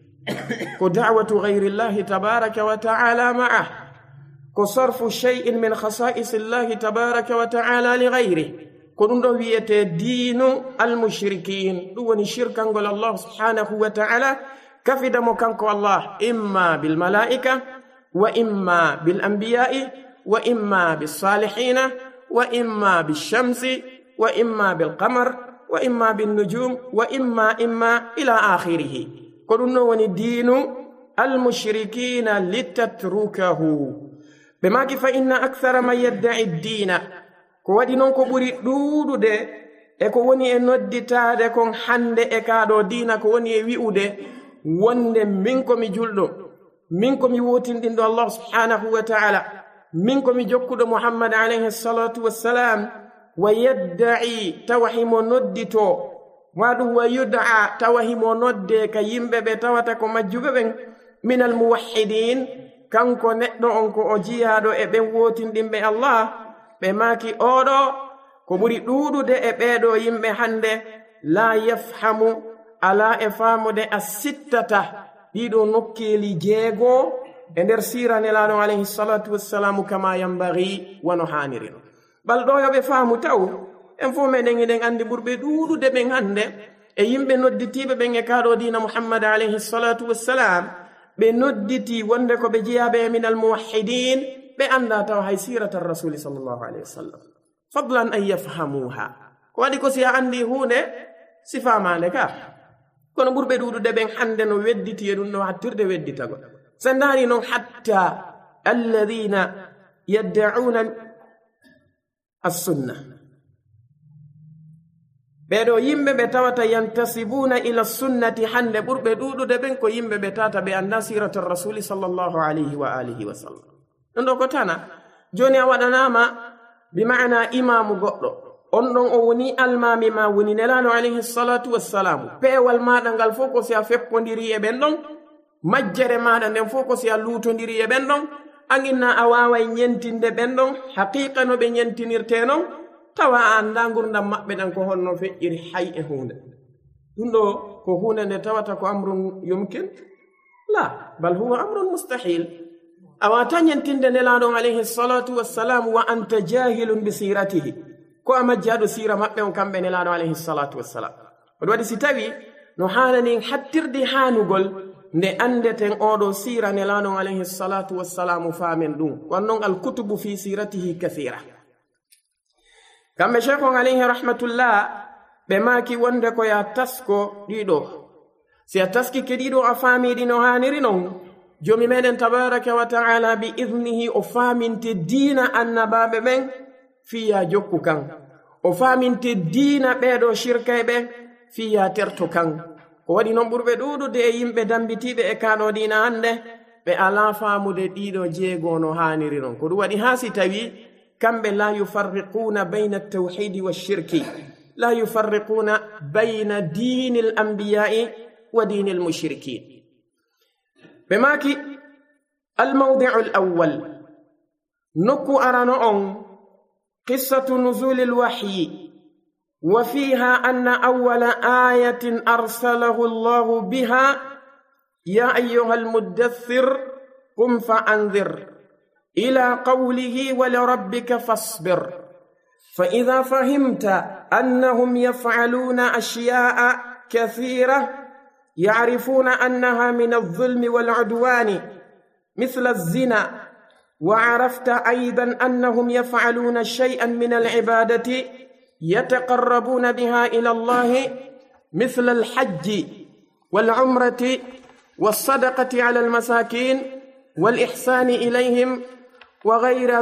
[SPEAKER 3] كدعوة غير الله تبارك وتعالى معه كصرف شيء من خصائص الله تبارك وتعالى لغيره كنوية دين المشركين دون شركا قال الله سبحانه وتعالى كفد مكانك الله إما بالملائكة وإما بالأنبياء وإما بالصالحين وإما بالشمس وإما بالقمر وإما بالنجوم وإما إلى آخره كلنا وندين المشركين لتتركه بما فإن أكثر ما يدعي الدين كوادي نونكو بري دودو دي eko woni e nodditaade kon hande e kaado diina ko woni e wi'ude wonde min ko mi juldo min ko mi wotindindo Allah subhanahu wa ta'ala min ko mi jokkudo Muhammad alayhi salatu wassalam wa yad'i tawhimo noddito waɗum wa yud'a tawahimo nodde ka yimɓe ɓe tawata ko majjuɓe ɓen min almuwahhidin kanko neɗɗo on ko o jiyaɗo e ɓen wotindinɓe Allah ɓe maki oɗo ko ɓuri ɗuɗude e ɓeɗo yimɓe hande la yafhamu ala e famude asittata ɗiɗo nokkeli jeego e nder sira nelaɗo alayhi salatu wassalamu kama yambagi wano haniri no ɓalɗo yoɓe faamu taw en fo meɗen eɗen andi ɓurɓe ɗuɗude ɓen hande e yimɓe nodditiɓe ɓen e kaɗo dina muhammad alayhi salatu wassalam ɓe nodditi wonde ko ɓe jeyaɓe e min almuwahhidin ɓe anda taw hay sirata rasuli sallallahu alayhi wa sallam fadlan an yafhamuha ko waɗi ko si a andi hunde si famande ka kono ɓurɓe ɗuɗude ɓen hande no wedditi e ɗum ɗo hattirde wedditago sen daari noon hatta alladina yaddauna assunna ɓeɗo yimɓe ɓe tawata yantasibuna ila sunnati hande ɓurɓe ɗuɗude ɓen ko yimɓe ɓe tata ɓe anda sirata rasuli sallallahu alayhi wa alihi wa sallam ɗum ɗo ko tana joni a waɗanama bimana imamu goɗɗo on ɗon o woni almami ma woni nelaɗo alayhi salatu wassalamu peewal maɗa ngal fof ko si a feppodiri e ɓen ɗon majjere maɗa nden fof ko si a lutodiri e ɓen ɗon anginna a waway ñentinde ɓen ɗon haqiqa no ɓe ñentinirte non tawa a anda gurdam maɓɓe ɗan ko honno feƴƴiri hay e hunde ɗum ɗo ko hunde nde tawata ko amrun yumkin la bal huwa amrun mustahil a wata ñentinde nelaɗon alayhi salatu wassalam wa anta jahilun bi siratihi ko a majjaɗo sira maɓɓe on kamɓe nelaɗo alayhi salatu wassalam oɗo waɗi si tawi no hananin hattirde hanugol nde andeten oɗo sira nelaɗon alayhi salatu wassalamu famen ɗum wannon alkutubu fi siratihi kathira kamɓe cheikh on alayhi rahmatullah ɓe maki wonde ko ya tasko ɗiɗo si a taski ke ɗiɗo a faamiɗi no haniri non jomi meɗen tabaraka wa taala bi idnihi o faaminte diina annabaɓe ɓen fiya jokku kan o faaminte diina ɓeɗo shirkay ɓe fiya terto kan ko waɗi noon ɓurɓe ɗuɗude e yimɓe dambitiɓe e kaɗo diina hande ɓe ala faamude ɗiɗo jeego no haniri non ko ɗum waɗi ha si tawi kamɓe la yufarriquna bayna altawhidi walshirki la yufarriquna bayna dini l anbiyai wa dini l mushrikin ɓe maki almawdiu l awwal nokku arano on qissatu nuzuli lwahyi wa fiha anna awwala ayatin arsalahu allahu biha ya ayuha almuddathir qum fa anzir إلى قوله ولربك فاصبر فإذا فهمت أنهم يفعلون أشياء كثيرة يعرفون أنها من الظلم والعدوان مثل الزنا وعرفت أيضا أنهم يفعلون شيئا من العبادة يتقربون بها إلى الله مثل الحج والعمرة والصدقة على المساكين والإحسان إليهم وغير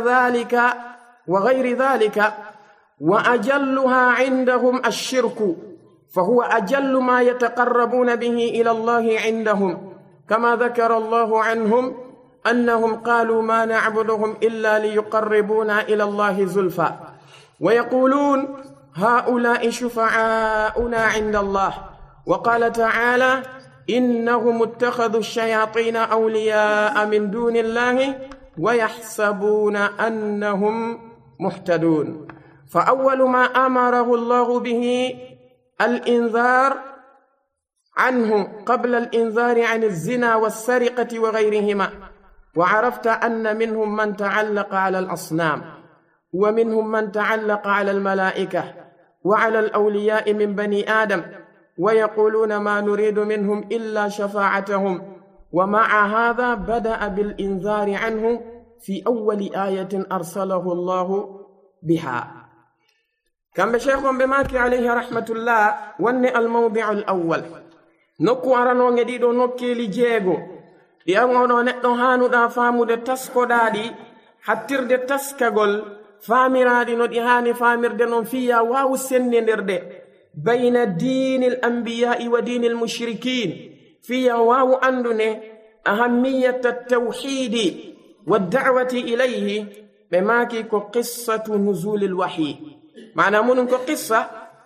[SPEAKER 3] ذلك وأجلها عندهم الشرك فهو أجل ما يتقربون به إلى الله عندهم كما ذكر الله عنهم أنهم قالوا ما نعبدهم إلا ليقربونا إلى الله زلفى ويقولون هؤلاء شفعاؤنا عند الله وقال تعالى إنهم اتخذوا الشياطين أولياء من دون الله ويحسبون أنهم مهتدون فأول ما أمره الله به الإنذار عنه قبل الإنذار عن الزنا والسرقة وغيرهما وعرفت أن منهم من تعلق على الأصنام ومنهم من تعلق على الملائكة وعلى الأولياء من بني آدم ويقولون ما نريد منهم إلا شفاعتهم ومع هذا بدأ بالإنذار عنه في أول آية أرسله الله بها كم بشيخ بماكي عليه رحمة الله وني الموضع الأول نكو أرانو نديدو نكي لجيغو لأنه نتو هانو دا فامو دا تسكو دادي حتر دا تسكغل فامرادي نو دي هاني فامر دنون فيا واو سنن دردي بين دين الأنبياء ودين المشركين في واو أندني أهمية التوحيد والدعوة إليه بماكي قصة نزول الوحي معنى منك قصة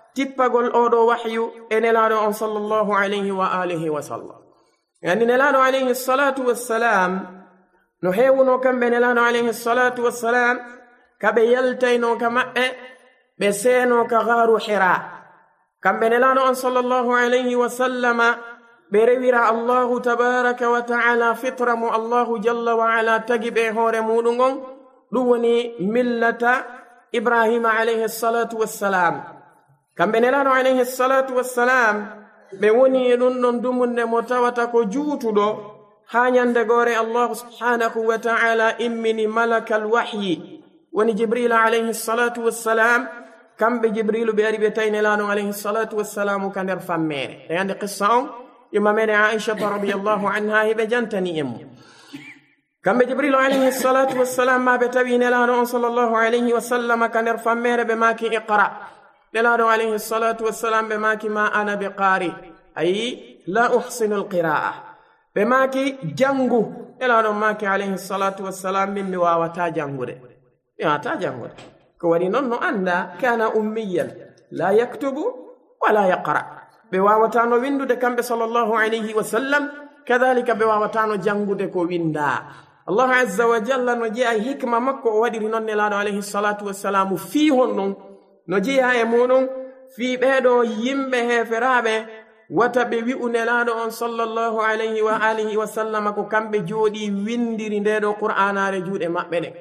[SPEAKER 3] tippagol oɗo wahyu e nelaɗo on sallllahu alayhi wa alihi wa sallam. Yani nelaɗo alayhi salatu wassalam no heewuno kamɓe nelaɗo alayhi salatu wassalam kaɓe yaltayno ka maɓɓe ɓe seeno ka gaaru hira. kamɓe nelaɗo on sallllahu alayhi wa sallama ɓe rewira allahu tabaraka wa taala fitra mo allahu jalla wa ala tagi ɓe hoore muɗum on, ɗum woni millata ibrahima alayhi salatu wassalam. kamɓe nelaɗo alayhi salatu wassalam ɓe woni e ɗum ɗon dumunde mo tawata ko juutuɗo ha ñande gore allahu subhanahu wa taala immini malakal wahyi woni jibrila alayhi salatu wassalam. kamɓe jibrilu ɓe ari ɓe tawi nelaɗo alayhi salatu wassalamu ka nder fammere. e ande qissa on yumma meɗen aishata radiallahu anha heɓe jantani en mo. kamɓe jibrilu alayhi salatu wassalam ma ɓe tawi nelaɗo on sallllahu alayhi wa sallama ka nder fammere ɓe maki iqra. nelaɗo alayhi salatu wassalam ɓe maki ma ana bi qari, ayi la uhsinu alqira'a. ɓe maki jangu. nelaɗo maki alayhi salatu wassalam min mi wawata jangude. mi wawata jangude ko waɗi noon no anda kana ummiyan la yaktubu wala yaqra. ɓe wawatano windude kamɓe sallllahu alayhi wa sallam, kadhalika ɓe wawatano jangude ko winda. allahu azza wa jalla no jeeya hikma makko o waɗiri noon nelaɗo alayhi salatu wassalamu fii hon non no jeeya e muɗum fii ɓeɗo yimɓe heferaɓe wata ɓe wi'u nelaɗo on sallllahu alayhi wa alihi wa sallama ko kamɓe jooɗi windiri ndeɗo qur'anare juuɗe maɓɓe ɗe.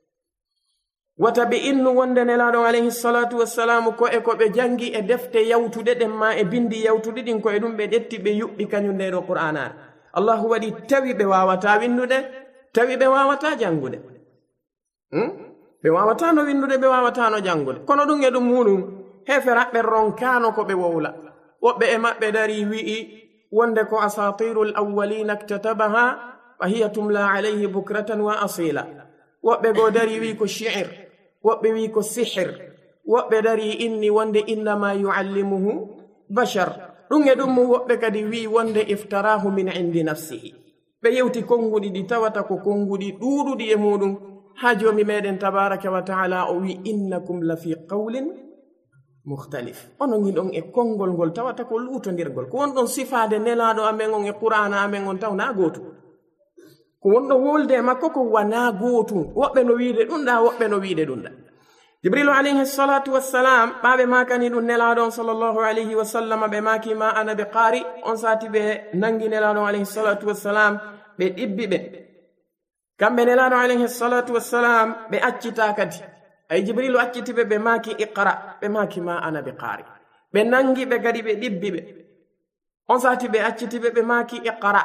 [SPEAKER 3] wata ɓe innu wonde nelaɗo alayhi salatu wassalamu ko e ko ɓe jangi e defte yawtuɗe ɗen ma e bindi yawtuɗe ɗin ko e ɗum ɓe ɗetti ɓe yuɓɓi kañum ndeɗo qur'anare. allahu waɗi tawi ɓe wawata windude, tawi ɓe wawata jangude. ɓe wawatano windude, ɓe wawatano jangude. kono ɗum e ɗum muɗum heferaɓe ronkano ko ɓe wowla. woɓɓe e maɓɓe dari wi'i wonde ko asatirul awwalina iktatabaha fa hiya tumla alayhi bukratan wa asila. woɓɓe go dari wi ko shi'ir, woɓɓe wi ko sihir, woɓɓe dari inni wonde innama yuallimuhu bashar. ɗum e ɗum mu woɓɓe kadi wi wonde iftarahu min indi nafsihi. ɓe yewti konguɗi ɗi tawata ko konguɗi ɗuɗuɗi e muɗum. ha jomi meɗen tabaraka wa taala o wi innakum la fi qawlin mukhtalif. onon ɗon e konngol ngol tawata ko luutodirgol. ko wonɗon sifade nelaɗo amen on e qur'ana amen on taw na gootu. ko wonɗo wolde makko ko wana gootum. woɓɓe no wiide ɗum ɗa, woɓɓe no wiide ɗum ɗa. jibrilu alayhi salatu wassalam ɓaɓe makani ɗum nelaɗo on sallllahu alayhi wa sallam ɓe maki ma ana ɓe qaari. on sati ɓe nangi nelaɗo alayhi salatu wassalam ɓe ɗibbi ɓe. kamɓe nelaɗo alayhi salatu wassalam ɓe accita kadi. ay jibrilu accitiɓe ɓe maki iqra, ɓe maki ma ana ɓe qaari. ɓe nangi ɓe kadi ɓe ɗibbi ɓe. on sati ɓe accitiɓe ɓe maki iqra.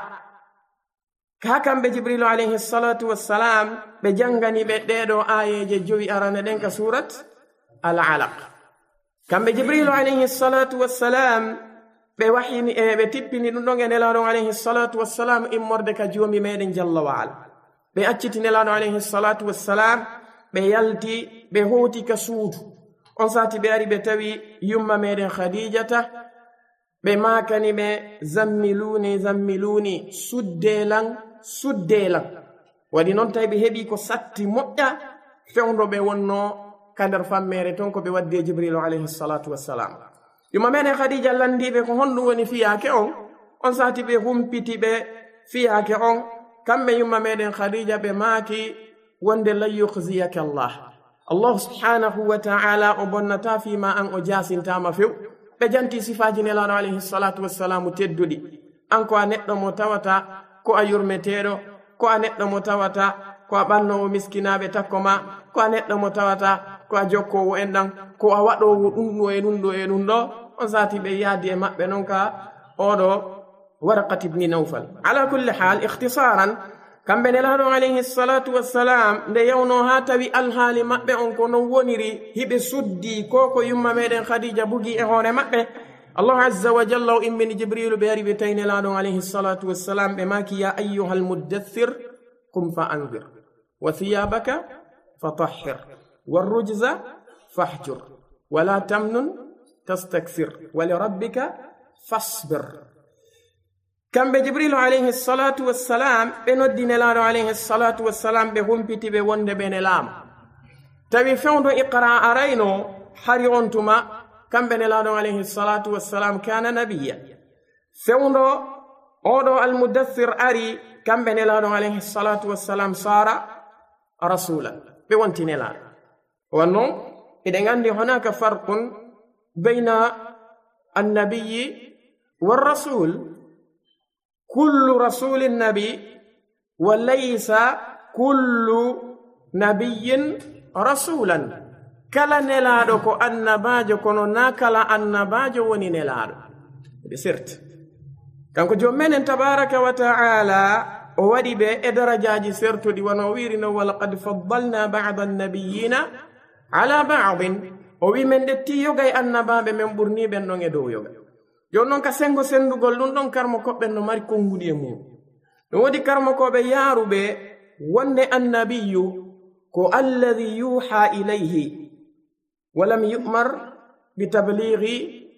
[SPEAKER 3] ka kamɓe jibrilu alayhi salatu wassalam ɓe jangani ɓe ɗeɗo ayeje jowi arane ɗen ka surat al alaq. kamɓe jibrilu alayhi salatu wassalam ɓe wahini ɓe tippini ɗum ɗon e nelaɗo alayhi salatu wassalam immorde ka jomi meɗen jalla wa ala. ɓe acciti nelaɗo alayhi salatu wassalam ɓe yalti ɓe hoti ka suudu. on sati ɓe ari ɓe tawi yumma meɗen khadijata. ɓe makani ɓe zammiluni zammiluni, suddelan suddelan. waɗi noon tawi ɓe heɓi ko satti moƴƴa fewndo ɓe wonno ka nder fammere ton ko ɓe waddi jibrilu alayhi salatu wassalam. yumma meɗen khadija landiɓe ko honɗum woni fiyake on. on sati ɓe humpiti ɓe fiyake on. kamɓe yumma meɗen khadija ɓe maaki wonde lan yukhziyaka allah. allahu subhanahu wa taala o bonnata fima an o jasintama few. ɓe janti sifaji nelaɗo alayhi salatu wassalamu tedduɗi. an ko a neɗɗo mo tawata ko a yurmeteɗo, ko a neɗɗo mo tawata ko a ɓannowo miskinaɓe takko ma, ko a neɗɗo mo tawata ko a jokkowo enɗan, ko a waɗowo ɗum ɗo e ɗum ɗo e ɗum ɗo. on sati ɓe yaadi e maɓɓe noon ka oɗo warqat ibni nawfal. ala kulli hal ikhtisaran kamɓe nelaɗo alayhi salatu wassalam nde yawno ha tawi alhaali maɓɓe on ko non woniri hiɓe suddi ko yumma meɗen khadija bugi e hoore maɓɓe. allahu azza wa jalla o immini jibrilu ɓe ari ɓe tawi nelaɗo alayhi salatu wassalam ɓe maki ya ayyuha almuddathir qum fa anzir wa thiyabaka fatahhir warrujza fahjur wala tamnun tastakthir wa lirabbika fasbir. kamɓe jibrilu alayhi salatu wassalam ɓe noddi nelaɗo alayhi salatu wassalam ɓe humpiti ɓe wonde ɓe nelaama. tawi fewndo iqra arayno hari on tuma kamɓe nelaɗo alayhi salatu wassalam kana nabiya fewndo oɗo almudathir ari kamɓe nelaɗo alayhi salatu wassalam sara rasula ɓe wonti nelaɗo wanno eɗen andi honaka farqun bayna annabiyi والرسول كل رسول نبي وليس كل نبي رسولا كلا نلادو كو النباجو كونو ناكلا النباجو وني نلادو بسرت كانكو جومن تبارك وتعالى وودي به درجاجي سرتو دي ونويرنا ولقد فضلنا بعض النبيين على بعض وي من دتي يوغاي النبابه من برني بن نون دو يوغا jonnon ka sengo sendugol ɗum ɗon karmo koɓɓen no mari konngudi e mum ɗum wodi karmo koɓe yaaruɓe wonde annabiyu ko alladi yuha ilayhi walam yumar bitablighi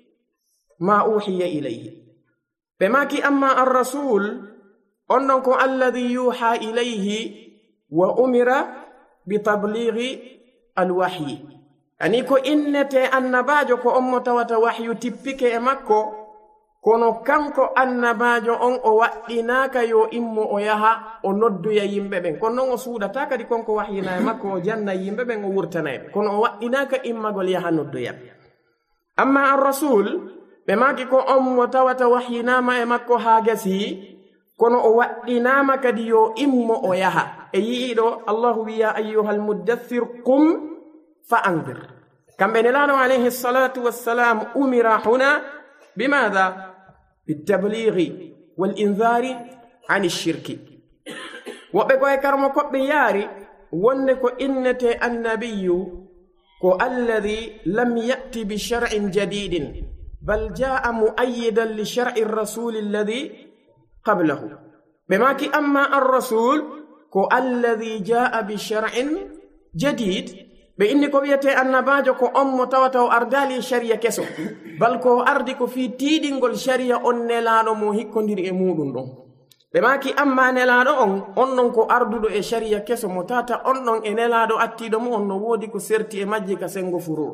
[SPEAKER 3] ma uhiya ilayhi ɓe maki amma arrasul on ɗon ko alladi yuha ilayhi wa umira bitablighi alwahyi ani ko innete annabajo ko on mo tawata wahyu tippike e makko kono kanko annabajo on o waɗɗinaka yo immo o yaha o nodduya yimɓe ɓen kono noon o suuɗata kadi konko wahyina e makko o janna yimɓe ɓen o wurtanayɓe kono o waɗɗinaka immagol yaha nodduya amma arrasul ɓe maki ko on mo tawata wahyinama e makko ha gasi kono o waɗɗinama kadi yo immo o yaha e yiiɗo allahu wiya ayyuha almudaththir qum fa andir kamɓe nelaɗo alayhi salatu wassalam umira huna bimadha بالتبليغ والإنذار عن الشرك وبكو يكرمو كوب ياري ونكو إنتي النبي كو الذي لم يأتي بشرع جديد بل جاء مؤيدا لشرع الرسول الذي قبله بماكي أما الرسول كو الذي جاء بشرع جديد بإني كو بيتي النباجو كو متوتو أردالي شريا كسو بل كو أردي كو في تيدنغول شريا أن نلانو مو هكوندير إمودون دون بماكي أما نلانو أنن كو أردو إي شريا كسو متاتا أنن إي نلانو أتيدو مو أنو وودي كو سيرتي إماجي كسنغو فرور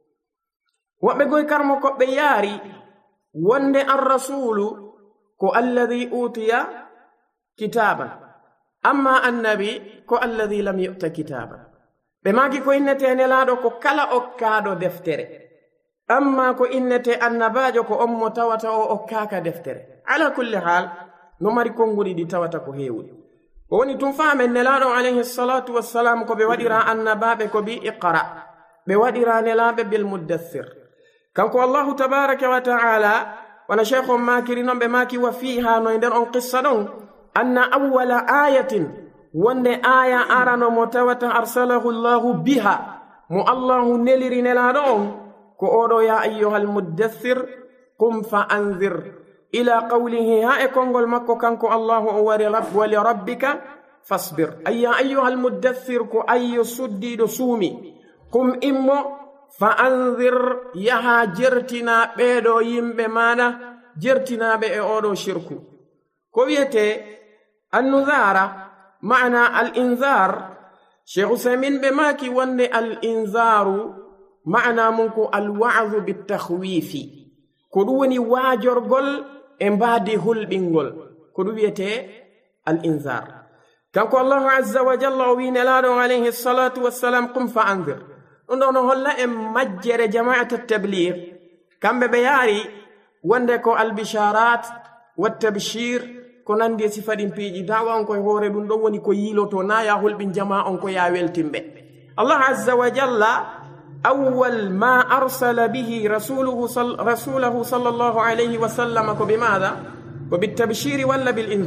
[SPEAKER 3] وبيغوي كارمو كو بياري وند الرسول كو الذي أوتي كتابا أما النبي كو الذي لم يؤت كتابا ɓe maki ko innete nelaɗo ko kala okkaɗo deftere amma ko innete annabajo ko on mo tawata o okkaka deftere ala kulli hal no mari konngudi ɗi tawata ko heewɗi ko woni tum faamen nelaɗo alayhi salatu wassalam ko ɓe waɗira annabaɓe ko bi iqra ɓe waɗira nelaɓe bil muddathir kanko allahu tabaraka wa taala wana cheikh on makiri noon ɓe maki wa fiha no e nder on qissa ɗon anna awwala ayatin wonde aya arano mo tawata arsalahu llahu biha mo allahu neliri nelaɗo on ko oɗo ya ayyuha almuddathir qum fa anzir ila qawlihi ha e konngol makko kanko allahu o wari wali rabbika fasbir ay ya ayyuha almuddathir ko ayyo suddiɗo suumi qum immo fa anzir yaha jertina ɓeɗo yimɓe maɗa jertinaɓe e oɗo shirku ko wiyete annudara معنى الإنذار شيخ سمين بماكي ون الإنذار معنى منكو الوعظ بالتخويف كدوني واجر قل امبادي هل بنقل كدويته الإنذار كانكو الله عز وجل وين لانو عليه الصلاة والسلام قم فأنذر ندون هلا مجر جماعة التبليغ كان ببياري وندكو البشارات والتبشير ko nandi sifadin piiji dawa on koye hoore ɗum ɗon woni ko yiiloto na ya holɓin jama on ko ya weltimɓe allah azza wa jalla awwal ma arsala bihi rasulahu sallallahu alayhi wa sallam ko bimada ko bitabshiri walla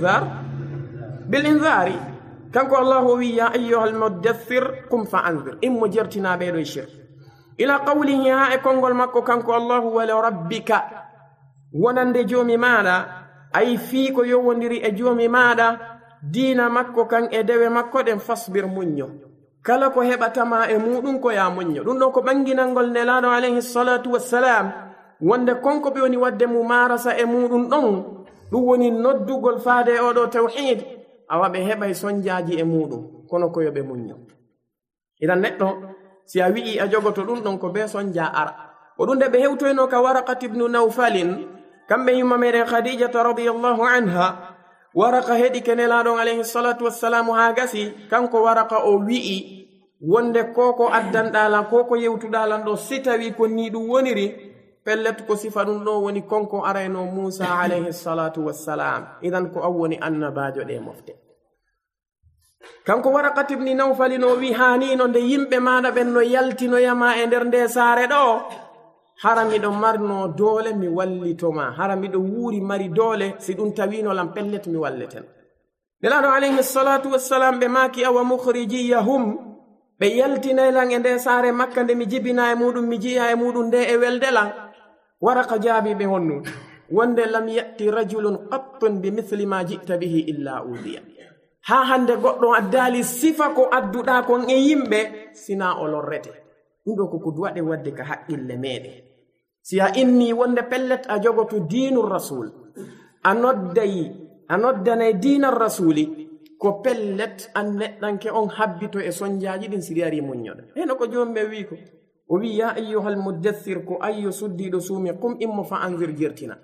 [SPEAKER 3] bilinzari kanko allahu wi ya ayyuha almudaththir qum fa anzir immo jertinaɓe ɗo e shirk ila qawlihi ha e konngol makko kanko allahu wala rabbika wonande joomi maɗa ay fii ko yowondiri e joomi maɗa diina makko kan e dewe makko ɗen fasbir muñño kala ko heɓatama e muɗum ko ya muñño ɗum ɗon ko ɓanginalngol nelaɗo alayhi salatu wassalam wonde konko ɓe woni wadde mu marasa e muɗum ɗon ɗum woni noddugol faade e oɗo tawhid awa ɓe heɓay sonjaji e muɗum kono ko yoɓe muñño iran neɗɗo si a wi'i a jogoto ɗum ɗon ko be sonja ara وɗum nde ɓe hewtoyno ka Waraqat ibnu Nawfalin kamɓe yumma meɗen Khadijata radiyallahu anha Waraqa heɗi ke nelaɗon alayhi salatu wassalamu ha gasi kanko Waraqa o wi'i wonde koko addanɗalan koko yewtuɗalan ɗo si tawi ko ni ɗum woniri pellet ko sifa ɗum ɗo woni konko arayno Musa alayhi salatu wassalam idan ko an woni annabajo ɗe mofte kanko Waraqat ibni Nawfalin o wi hanino nde yimɓe maɗa ɓen no yaltinoyama e nder nde saare ɗo hara miɗo marno doole mi wallitoma hara miɗo wuuri mari doole si ɗum tawinolam pellet mi walleten nelaɗo alayhi salatu wassalam ɓe maki awa mukhrijiyahum ɓe yaltinaylan e nde saare makka nde mi jibina e muɗum mi jiya e muɗum nde e weldelan Waraqa jaabi ɓe honnu wonde lam yatti rajulun qattun bi mithli ma ji'ta bihi illa udiya ha hande goɗɗo addali sifa ko adduɗa kon e yimɓe sina o lorrete ɗum ɗo koko duwaɗe wadde ka haqqille meɗen si a inni wonde pellet a jogoto diinur rasul a noddanay diinar rasuli ko pellet an neɗɗanke on habbito e sonjaji ɗin siri ari muñoɗa heno ko jomɓe wi ko o wi ya ayyuhal muddathir ko ayyo suddiɗo suumi qum immo fa anzir jertina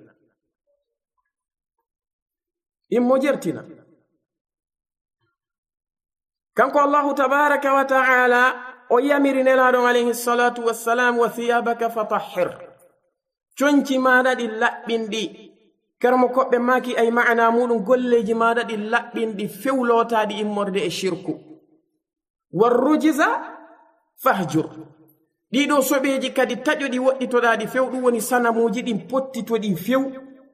[SPEAKER 3] immo jertina kanko Allahu tabaraka wa ta'ala o yamiri nelaɗon alayhi salatu wassalam wa thiyabaka fatahhir conci maɗa ɗi laɓɓinɗi karmo koɓɓe maki ay ma'ana muɗum golleji maɗa ɗi laɓɓinɗi fewlotaɗi immorde e shirku warrujiza fahjur ɗiɗo soɓeji kadi taƴoɗi woɗɗitoɗaɗi few ɗum woni sanamuji ɗin pottitoɗi few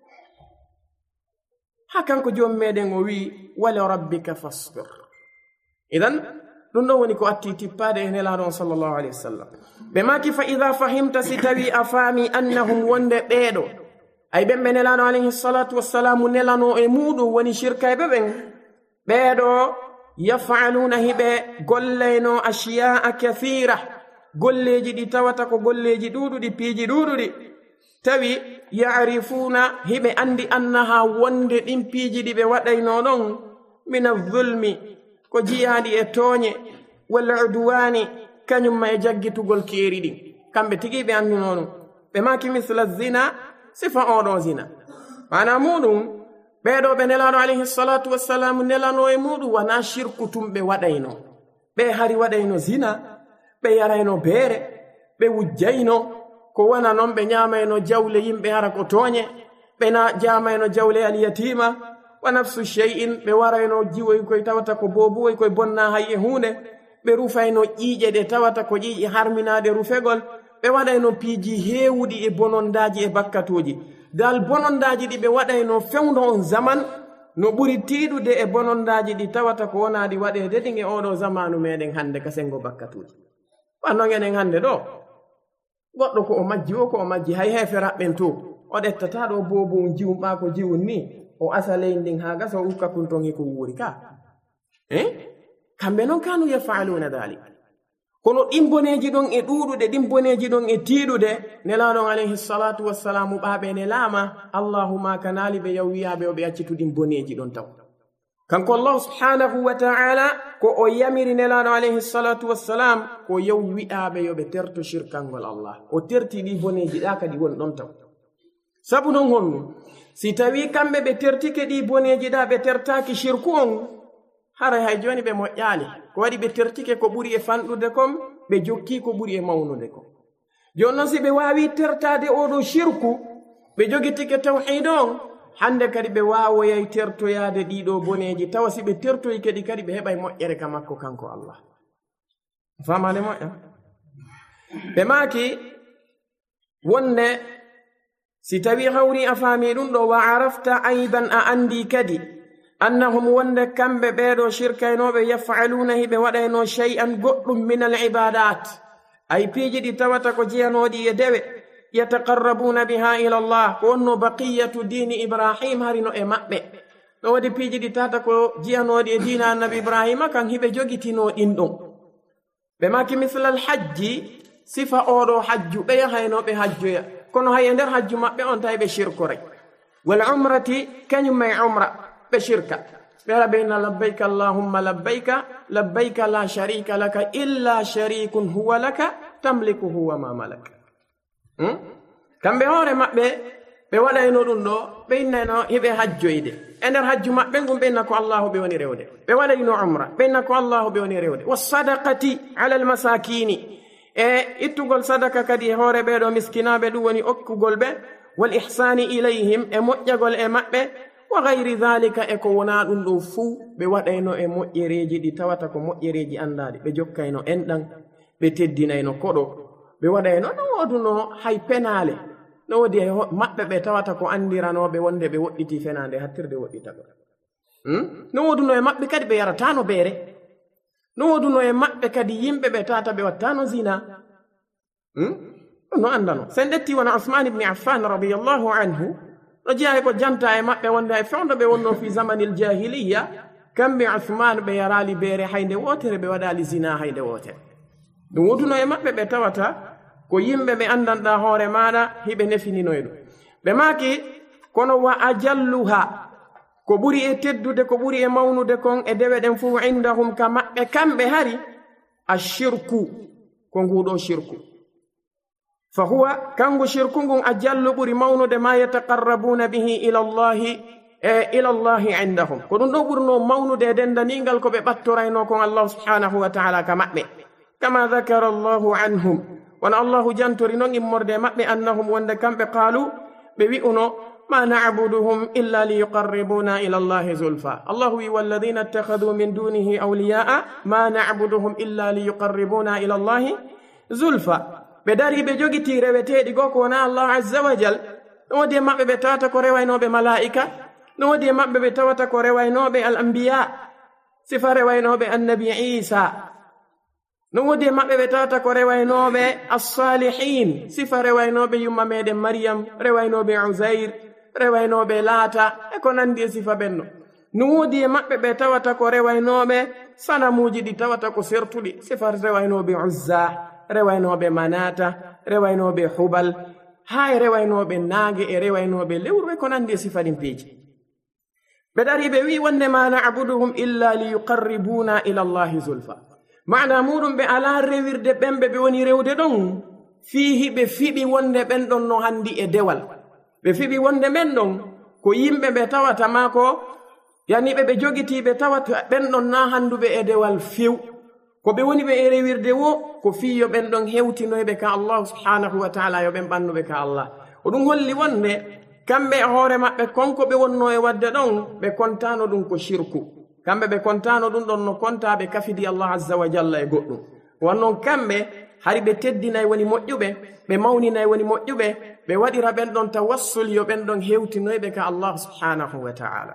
[SPEAKER 3] ha kanko jom meɗen o wi wala rabbika fasbir idan ɗum ɗo woni ko atti tippade e nelaɗon sallllahu alayhi wa sallam ɓe maki fa ida fahimta si tawi a faami annahum wonde ɓeeɗo ay ɓenɓe nelaɗo alayhi salatu wassalamu nelano e muɗum woni shirkayɓe ɓen ɓeeɗo yafaluna hiɓe gollayno ashiya'a kathira golleji ɗi tawata ko golleji ɗuɗuɗi piiji ɗuɗuɗi tawi yarifuna hiɓe andi annaha wonde ɗin piiji ɗi ɓe waɗayno ɗon min azulmi ko jiyaɗi e tooñe walla udwani kañumma e jaggitugol keeri ɗin kamɓe tigi ɓe anduno ɗum ɓe maki misla zina sifa oɗo zina mana muɗum ɓeɗo ɓe nelaɗo alayhi salatu wassalamu nelano e muɗum wona shirku tum ɓe waɗayno ɓe hari waɗayno zina ɓe yarayno beere ɓe wujjayno ko wona noon ɓe ñamayno jawle yimɓe hara ko tooñe ɓe jamayno jawle alyatima wa nafsu shay'in ɓe warayno jiwoy koye tawata ko boobuwoy koye bonna hay e hunde ɓe rufayno ƴiiƴe ɗe tawata ko ƴiiƴe harminaɗe rufegol ɓe waɗayno piiji heewuɗi e bonondaji e bakkatuji dal bonondaji ɗi ɓe waɗayno fewndo on zaman no ɓuri tiiɗude e bonondaji ɗi tawata ko wonaɗi waɗede ɗin e oɗo zamanu meɗen hande ka sengo bakkatuji ɓannon enen hande ɗo goɗɗo ko o majji o ko o majji hay heferaɓɓen to o ɗettata ɗo boobum jiwumɓa ko jiwun ni o asaley ndin ha gasa o ukka kun ton hiko wuuri ka kamɓe noon kanu yafaluna dalik kono ɗin boneji ɗon e ɗuɗuɗe ɗin boneji ɗon e tiiɗude nelaɗon alayhi salatu wassalamu ɓaɓe ne laama allahuma kanali ɓe yaw wiyaɓe o ɓe accitu ɗin boneji ɗon taw kanko allahu subhanahu wa ta'ala ko o yamiri nelaɗo alayhi salatu wassalam ko yaw wi'aɓe yo ɓe terto shirkangol allah o terti ɗi boneji ɗa kadi won ɗon taw sabu non honnu si tawi kamɓe ɓe tertike ɗi boneji ɗa ɓe tertaki shirku on haray hay joni ɓe moƴƴali ko waɗi ɓe tertike ko ɓuri e fanɗude kom ɓe jokki ko ɓuri e mawnude kom joni noon si ɓe wawi tertade oɗo shirku ɓe jogitike tawhid on hande kadi ɓe wawoyay tertoyade ɗiɗo boneji tawa si ɓe tertoyi kadi kadi ɓe heɓay moƴƴere ka makko kanko allah famale moƴƴa ɓe maki wonde si tawi hawri a faami ɗum ɗo wa arafta ayban a andi kadi annahum wonde kamɓe ɓeeɗo shirkaynoɓe yafaluna hiɓe waɗayno shay'an goɗɗum min al ibadat ay piiji ɗi tawata ko jeyanoɗi e dewe yataqarrabuna biha ila allah ko wonno baqiyatu dini ibrahim harino e maɓɓe no waɗi piiji ɗi tata ko jeyanoɗi e dina annabi ibrahima kan hiɓe jogitino ɗin ɗon ɓe maki misla al hajji sifa oɗo hajju ɓe yahaynoɓe hajjoya kono hay e nder hajju maɓɓe on tawi ɓe shirkoray wal umrati kañum may umra ɓe shirka ɓe ara ɓeyna labbayka allahumma labbayka la sharika laka illa sharikun huwa laka tamlikuhu wa ma malaka kamɓe hoore maɓɓe ɓe waɗayno ɗum ɗo ɓe innayno hiɓe hajjoyde e nder hajju maɓɓe ngun ɓe inna ko allahu ɓe woni rewde ɓe waɗayno umra ɓe inna ko allahu ɓe woni rewde wassadaqati ala almasakini e ittugol sadaka kadi e hoore ɓeɗo miskinaɓe ɗum woni okkugol ɓe wal ihsani ilayhim e moƴƴagol e maɓɓe wa gayri dhalika e ko wona ɗum ɗo fuu ɓe waɗayno e moƴƴereji ɗi tawata ko moƴƴereji andaɗi ɓe jokkayno enɗan ɓe teddinayno koɗo ɓe waɗayno no woduno hay penale no wodi maɓɓe ɓe tawata ko andiranoɓe wonde ɓe woɗɗiti fenande hattirde woɗɗitago no woduno e maɓɓe kadi ɓe yaratano beere no woduno e maɓɓe kadi yimɓe ɓe tata ɓe wattano zina no andano sen ɗetti wona Usman ibn Affan radiyallahu anhu no jeeya ko janta e maɓɓe wonde hay fewndo ɓe wonno fi zamanil jahiliya kamɓe Usman ɓe yarali beere haynde wotere ɓe waɗali zina haynde wotere ɗum woduno e maɓɓe ɓe tawata ko yimɓe ɓe andanɗa hoore maɗa hiɓe nefininoye ɗum ɓe maaki kono wa ajalluha ko ɓuri e teddude ko ɓuri e mawnude kon e dewe ɗen fuu indahum ka maɓɓe kamɓe hari ashirku ko nguɗo shirku fa huwa kangu shirku ngun ajallu ɓuri mawnude ma yataqarrabuna bihi ila allahi indahum ko ɗum ɗo ɓurno mawnude e dendaningal ko ɓe ɓattorayno kon allahu subhanahu wa taala ka maɓɓe kama dhakara allahu anhum wona allahu jantori noon immorde maɓɓe annahum wonde kamɓe qaalu ɓe wi'uno ma na'buduhum illa liyuqarribuna ila allahi zulfa allahu wi walladina ittakhadhu min dunihi awliya'a ma na'buduhum illa liyuqarribuna ila allahi zulfa ɓe dari ɓe jogiti reweteɗi go ko wona allah azza wa jal no wodi e maɓɓe ɓe tawata ko rewaynoɓe malaika no wodi e maɓɓe ɓe tawata ko rewaynoɓe al anbiya sifa rewaynoɓe annabi isa no wodi e maɓɓe ɓe tawata ko rewaynoɓe as-salihin sifa rewaynoɓe yumma meɗen maryam rewaynoɓe uzair rewaynoɓe laata e ko nandi e sifa ɓenno no wodi e maɓɓe ɓe tawata ko rewaynoɓe sanamuji ɗi tawata ko sertuɗi sifa rewaynoɓe uzza rewaynoɓe manata rewaynoɓe hubal ha e rewaynoɓe naage e rewaynoɓe lewru e ko nandi e sifa ɗin peeji ɓe dari ɓe wi wonde ma na'buduhum illa liyuqarribuna ila allahi zulfa maana muɗum ɓe ala rewirde ɓemɓe ɓe woni rewde ɗon fiihi ɓe fiɓi wonde ɓen ɗon no handi e dewal ɓe fiɓi wonde ɓen ɗon ko yimɓe ɓe tawata ma ko yaniɓe ɓe jogiti ɓe tawata ɓen ɗon na handuɓe e dewal few ko ɓe woni ɓe e rewirde wo ko fiyo ɓen ɗon hewtinoyɓe ka allahu subhanahu wa taala yo ɓen ɓannuɓe ka allah ko ɗum holli wonde kamɓe e hoore maɓɓe konko ɓe wonno e wadde ɗon ɓe kontano ɗum ko shirku kamɓe ɓe kontano ɗum ɗon no kontaɓe kafidi allah azza wa jalla e goɗɗum wonnon kamɓe hari ɓe teddinayi woni moƴƴuɓe ɓe mawninayi woni moƴƴuɓe ɓe waɗira ɓen ɗon tawassul yo ɓen ɗon hewtinoyɓe ka allah subhanahu wa taala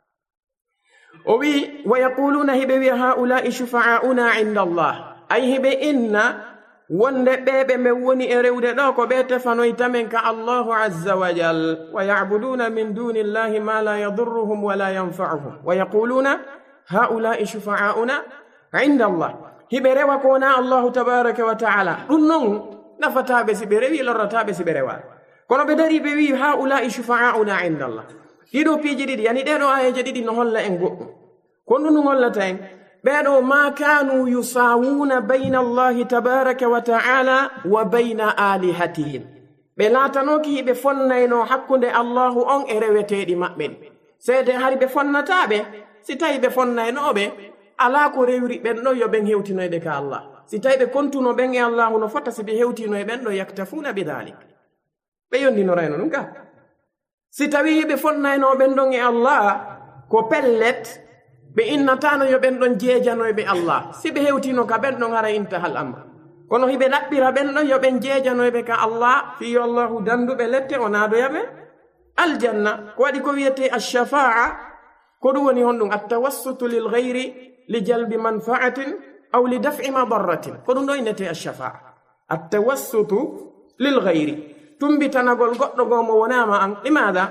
[SPEAKER 3] o wi wa yaquluna hiɓe wiya haula'i shufa'auna inda allah ay hiɓe inna wonde ɓeɓe men woni e rewde ɗo ko ɓe tefanoytamen ka allahu azza wa jal wa ya'buduna min duni llahi ma la yadurruhum wa la yanfa'uhum wa yaquluna haula'i shufa'auna inda allah hiɓe rewa ko wona allahu tabaraka wa ta'ala ɗum noon nafataɓe si ɓe rewi lorrataɓe si ɓe rewa kono ɓe dari ɓe wi haula'i shufa'auna inda allah ɗiɗo piiji ɗiɗi yani ɗeɗo ayeje ɗiɗi no holla en goɗɗum ko ɗum ɗum hollata en ɓeɗo ma kanu yusawuna bayna allahi tabaraka wa ta'ala wa bayna alihatihim ɓe laatanoki hiɓe fonnayno hakkunde allahu on e reweteɗi maɓɓe ɗi seede hari ɓe fonnataɓe si tawi ɓe fonnaynoɓe ala ko rewri ɓen ɗo yo ɓen hewtinoyɓe ka allah si tawi ɓe kontuno ɓen e allahu no fota si ɓe hewtino e ɓen ɗo yaktafuna bidalik ɓe yondinorayno ɗum ka si tawi ɓe fonnayno ɓen ɗon e allah ko pellet ɓe innatano yo ɓen ɗon jeejanoyɓe allah si ɓe hewtino ka ɓen ɗon hara intahal amra kono hiɓe ɗaɓɓira ɓen ɗon yo ɓen jeejanoyɓe ka allah fiyo allahu danduɓe lette o naadoyaɓe aljanna ko waɗi ko wiyete alshafa'a ko ɗum woni honɗum attawassutu lil gayri li jalbi manfa'atin aw li daf'i madarratin ko ɗum ɗo innete alshafa'a attawassutu lil gayri tumbitanagol goɗɗo gomo wonama an limada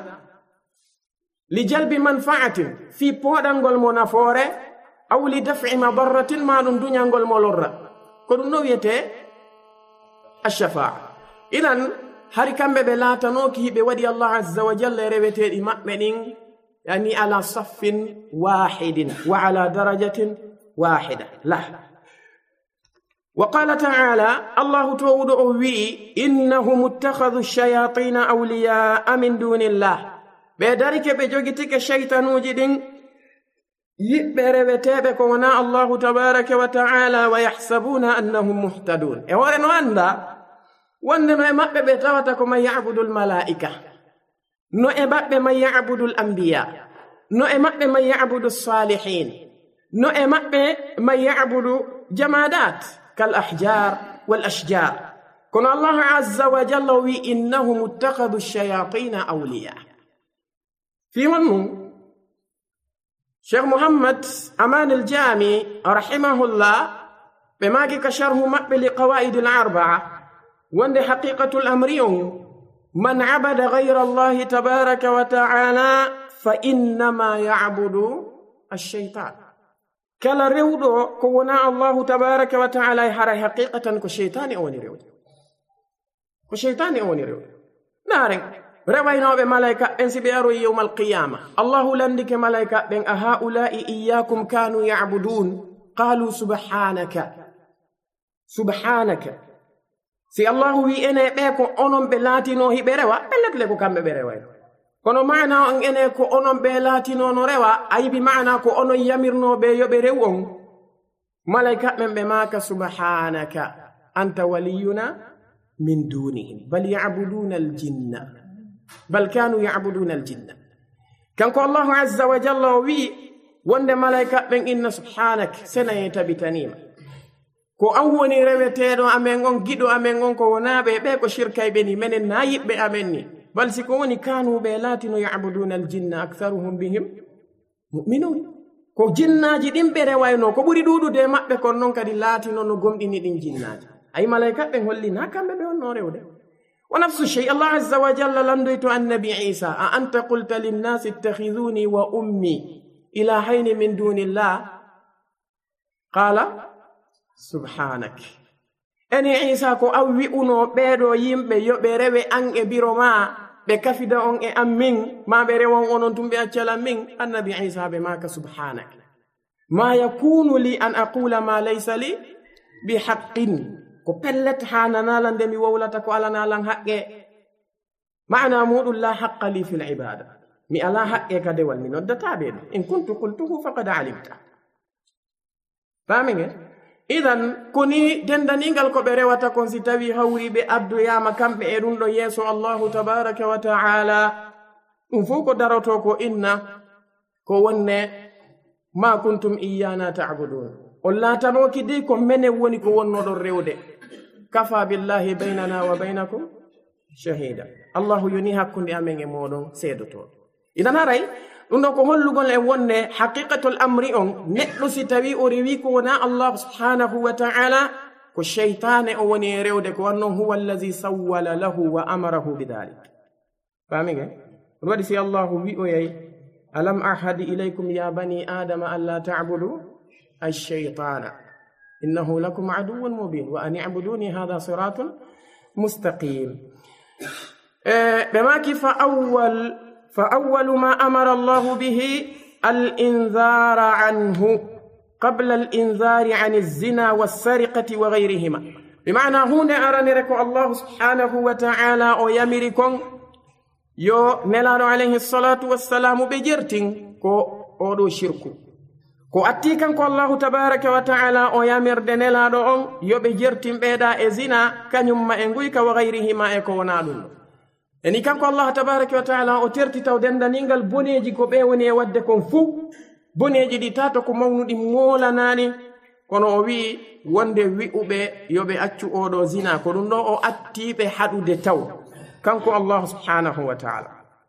[SPEAKER 3] li jalbi manfa'atin fi poɗangol mo nafoore aw li daf'i madarratin ma ɗum duñangol mo lorra ko ɗum ɗo wiyete alshafa'a idan hari kamɓe ɓe laatanoki hiɓe waɗi allah azza wa jalla e reweteɗi maɓɓe ɗin yani ala saffin wahidin wa ala darajatin wahida la وقال تعالى الله تود أوي إنهم اتخذوا الشياطين أولياء من دون الله بذلك بجوجتك الشيطان جدين يبربتابك ونا الله تبارك وتعالى ويحسبون أنهم مهتدون إورن وأننا ما بتواتكم من يعبد الملائكة نو إباب من يعبد الأنبياء نو إباب من يعبد الصالحين نو إباب من يعبد جمادات كالأحجار والأشجار كن الله عز وجل إنهم اتخذوا الشياطين أولياء في منه شيخ محمد أمان الجامي رحمه الله بما كشره مقبل قواعد الأربعة وأن حقيقة الأمر من عبد غير الله تبارك وتعالى فإنما يعبد الشيطان كلا ريودو كونا الله تبارك وتعالى يحرى حقيقة كشيطان أوني ريود نارن رواينا بملائكة انسي بيارو يوم القيامة الله لندك ملائكة بين أهؤلاء إياكم كانوا يعبدون قالوا سبحانك سي الله وي ene be ko onon be latino hibe rewa belet le ko kambe be rewa kono maana on ene ko onon be latino no rewa ay bi maana ko onon yamirno be yobe rewon malaika men be maka subhanaka anta waliyuna min dunihim bal ya'buduna al-jinna bal kanu ya'buduna al-jinna kan ko Allah azza wa jalla wi wonde malaika ben inna subhanak sanayta bitanima ko an woni reweteeɗo amen on giɗo amen on ko wonaaɓe ɓe ko shirkayɓe ni menen na yiɓɓe amen ni bal si ko woni kanuɓe laatino yabuduna aljinna aktharuhum bihim muminun ko jinnaaji ɗin ɓe rewayno ko ɓuri ɗuɗude maɓɓe kon noon kadi laatino no gomɗini ɗin jinnaaji ay malaika ɓe hollina kamɓe ɓe onno rewde wa nafsu shey allah azza wa jalla landoyto annabi isa a anta qulta linnasi ittakhiduni wa ummi ilahayni min dunillah qala subhanak eni isa ko awwi uno beedo yimbe yobe rewe an e biro ma be kafida on e ammin ma be rewon onon tumbe accala min annabi isa be maka subhanak ma yakunu li an aqula ma laysa li bihaqqin ko pellet hanana lande mi wawlata ko alana lan haqqe maana mudul la haqqa li fil ibada mi ala haqqe kade wal min oddata be in kuntu qultuhu faqad alimta faminge idan kuni dendaningal ko ɓe rewata kon si tawi hawri ɓe addoyama kamɓe e ɗum ɗo yeeso allahu tabaraka wa taala ɗum fof ko daroto ko inna ko wonne ma kuntum iyana ta'budun on laatanoki dey ko menen woni ko wonnoɗon rewde kafa billahi baynana wa baynakum shahida allahu yoni hakkunde amen e moɗon seedotoɗo idan haray ɗum ɗo ko hollugol e wonne haqiqatul amri on neɗɗo si tawi o rewi ko wona allah subhanahu wa ta'ala ko sheytane o woni e rewde ko wannon huwa allazi sawwala lahu wa amarahu bidalik famige ɗum waɗi si allahu wi'oyay alam ahadi ilaykum ya bani adama an la ta'budu ash-shaytana innahu lakum aduwwun mubin wa an i'buduni hadha siratun mustaqim bemaki فأول ما أمر الله به الإنذار عنه قبل الإنذار عن الزنا والسرقة وغيرهما بمعنى هنا أرانيركو الله سبحانه وتعالى أو يميركم يو نلانو عليه الصلاة والسلام بجرتين كو أودو شركو كو أتيكن كو الله تبارك وتعالى أو يمير دنلانو يو بجرتين بيدا إزنا كان يما إنغويك وغيرهما إكو نالون eni kanko allah tabaraka wa taala o tertitaw dendaningal boneji ko ɓe woni e wadde kon fuu boneji ɗi tato ko mawnuɗi molanani kono o wi'i wonde wi'uɓe yoɓe accu oɗo zina ko ɗum ɗo o attiɓe haɗude taw kanko allah subhanahu wa taala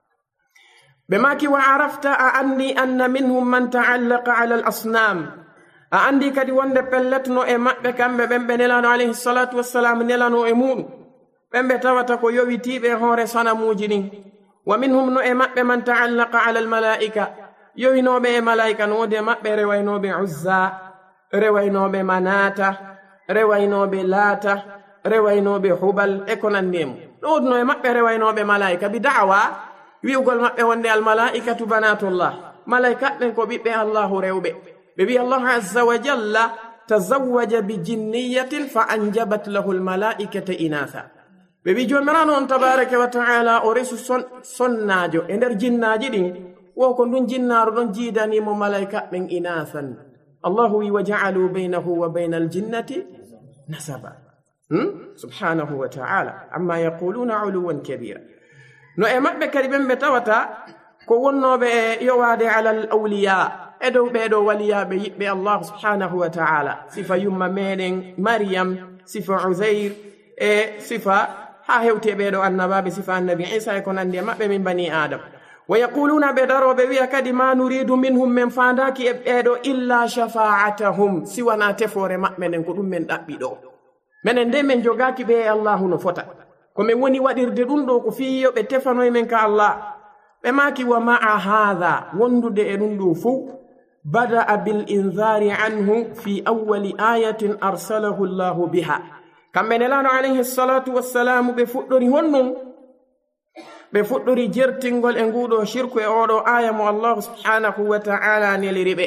[SPEAKER 3] ɓe maki wa arafta a andi anna minhum man ta'allaqa ala al asnam a andi kadi wonde pelletno e maɓɓe kamɓe ɓen ɓe nelano alayhi salatu wassalam nelano e muɗum ɓemɓe tawata ko yowitiɓe hoore sanamuji ɗin wa minhum no e maɓɓe man ta'allaqa ala almalaika yowinoɓe e malaika no wode maɓɓe rewaynoɓe uzza rewaynoɓe manata rewaynoɓe laata rewaynoɓe hubal e ko nandimo ɗoɗno e maɓɓe rewaynoɓe malaika bi da'wa wi'ugol maɓɓe wonde almalaikatu banatullah malaika ɓen ko ɓiɓɓe allahu rewɓe ɓe wi allahu azza wa jalla تزوج بجنية فأنجبت له الملائكة إناثا ببي جمران تبارك وتعالى أوريس سناجو إندر جناجي دين وكن دون جنار دون جيداني ملائكة من إناثا الله وجعلوا بينه وبين الجنة نسبا سبحانه وتعالى عما يقولون علوا كبيرا no e mabbe kadi bembe tawata ko wonnobe yowade ala al awliya edo bedo waliyabe yibbe Allah subhanahu wa ta'ala sifa yumma meden maryam sifa uzair e sifa ha hewte bedo annababe sifa annabi isa ko nande mabbe min bani adam wa yaquluna bedarobe wiya kadi ma nuridu minhum min fandaki e bedo illa shafa'atuhum siwana tefore mabbe nen ko dum men dabbi do menen de men jogaki be Allah no fota ko men woni wadirde dum do ko fiyo be tefanoy men ka Allah be maki wa ma'a hadha wondude e dum do fu bada bil inzari anhu fi awwali ayatin arsalahu Allah biha kambe nelano alayhi salatu wassalam be fuddori honnon be fuddori jertingol e ngudo shirku e odo aya mo Allah subhanahu wa ta'ala neliribe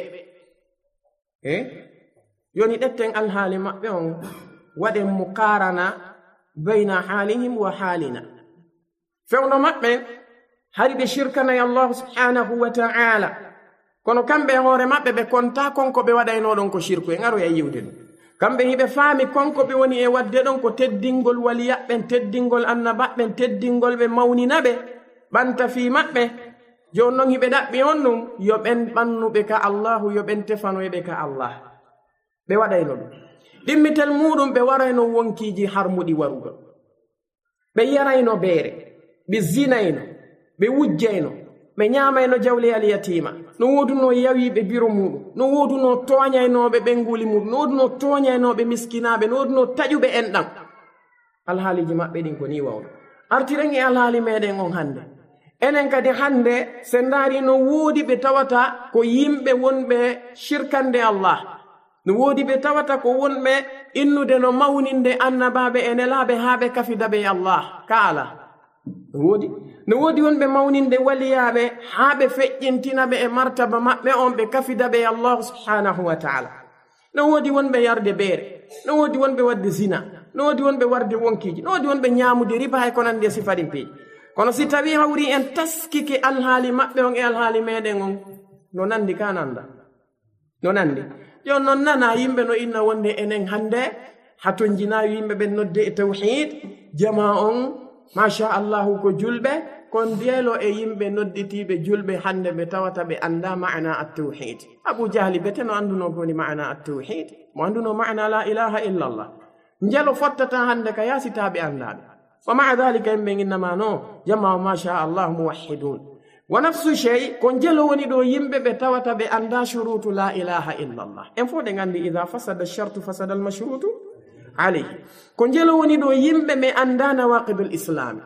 [SPEAKER 3] yoni detten al hali mabbe on wade muqarana بين حالهم وحالنا فونا مبه هاري بشركنا يا الله سبحانه وتعالى kono kambe hore mabbe be konta konko be wadayno don ko shirku e ngaro ya yiwde kambe hibe faami konko be woni e wadde don ko teddingol waliyabbe teddingol annababbe teddingol be mawninabe banta fi mabbe jonnon hibe dabbi onnum yo ben bannube ka Allah yo ben tefanoybe ka Allah be wadayno dum dimmitel mudum be warayno wonkiji harmudi waruga be yarayno beere be zinayno be wujjayno be nyaamayno jawli al yatima no woduno yawi be biro mudum no woduno toñayno be benguli mudum no woduno toñayno be miskinabe no woduno tajube endam alhaliji mabbe din ko ni wawdo artiren e alhali meden on hande enen kadi hande sendari no wodi be tawata ko yimbe wonbe shirkande Allah no wodi be tawata ko wonbe innude no mawninde annababe enelabe habe kafidabe Allah kala no wodi wonbe mawninde waliyabe habe fejjintinabe e martaba mabbe on be kafidabe Allah subhanahu wa ta'ala no wodi wonbe yarde beere no wodi wonbe wadde zina no wodi wonbe warde wonkiji no wodi wonbe nyaamude riba hay konande sifadin pe kono si tawi hawri en taskike alhali mabbe on e alhali meden on no nandi kananda no nandi yon non nana yimbe no inna wonde enen hande hatonjina yimbe ben nodde e tawhid jama'on masha Allah ko julbe kon dielo e yimbe nodditibe julbe hande be tawata be anda ma'ana at-tauhid Abu Jahl beteno anduno ko ni ma'ana at-tauhid mo anduno ma'ana la ilaha illa Allah njalo fottata hande ka yasitabe andabe wa ma'a dhalika yimbe inma no jama'a masha Allah muwahhidun ونفس الشيء كونجلو وني دو يمبه بتاوتا باندا شروط لا اله الا الله ان فودي غاندي اذا فسد الشرط فسد المشروط عليه كونجلو وني دو يمبه مي اندا نواقض الاسلام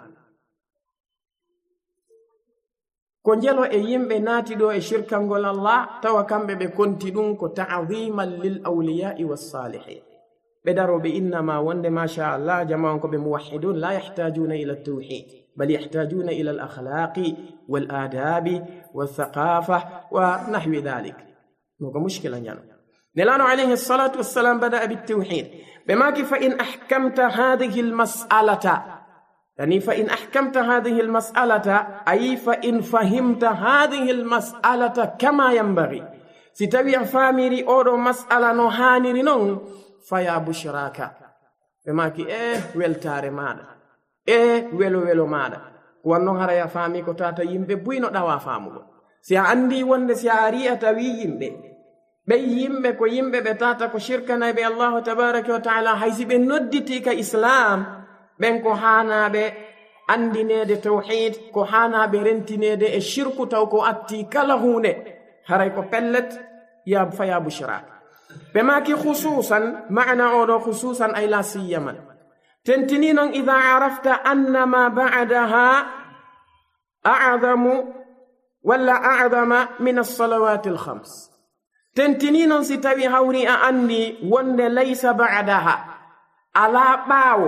[SPEAKER 3] كونجلو اي يمبه ناتي دو شركانغول الله توا كامبه be konti dum ko ta'ziman lil awliya was salihin بدروا بإنما وند ما شاء الله جماعكم بموحدون لا يحتاجون إلى التوحيد بل يحتاجون إلى الأخلاق والآداب والثقافة ونحو ذلك نوك مشكلة يعني نلانو عليه الصلاة والسلام بدأ بالتوحيد بما فإن أحكمت هذه المسألة يعني فإن أحكمت هذه المسألة أي فإن فهمت هذه المسألة كما ينبغي ستبيع فاميري أورو مسألة نوهاني نون فيا بشراك بماكي weltare mada welo mada wonno hara ya fami ko tata yimbe buyno dawa famugo si andi wonde si ariata wi yimbe ko yimbe be tata ko shirkana be Allah tabaaraka wa ta'ala haysi be nodditi ka islam ben ko hanabe andinede tauhid ko hanabe rentinede e shirku taw ko atti kala hunde haray ko pellet ya faya bushrak بماكي خصوصا معنى أو خصوصا أي لا سيما تنتنين إذا عرفت أن ما بعدها أعظم ولا أعظم من الصلوات الخمس تنتنين ستبي هوري أني وند ليس بعدها على باو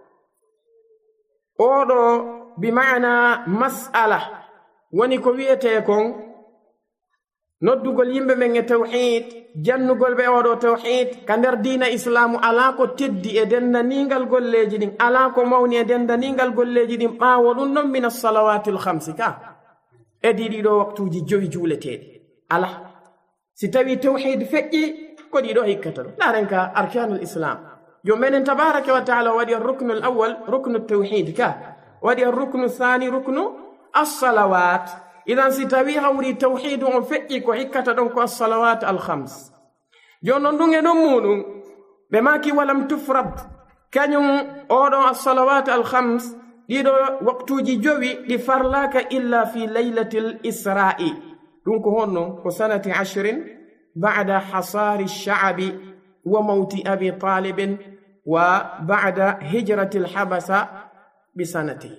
[SPEAKER 3] أو بمعنى مسألة ونكويتكم noddugol yimɓe men e tawhid jannugol ɓe oɗo tawhid ka nder diina islamu ala ko teddi e dendaningal golleji ɗin ala ko mawni e dendaningal golleji ɗin ɓaawo ɗum ɗon min assalawati lhamsi ka e ɗiɗo waktuji 5 juuleteɗi ala si tawi tawhid feƴƴi ko ɗiɗo hikkata ɗum laren ka arkanul islam yo menen tabaraka wa taala waɗi arruknu l awal ruknu tawhid ka waɗi arruknu thani ruknu assalawat idan si tawi hawri tawhidu on feƴƴi ko hikkata ɗon ko assalawat alhams jon non ɗum e ɗon muɗum ɓe maki walam tufrad kañum oɗon assalawat alhams ɗiɗo waktuji 5 ɗi farlaka illa fi laylatil isra'i ɗum ko honno ko sanati 10 بعد حصار الشعب وموت أبي طالب وبعد هجرة الحبسة بسنتين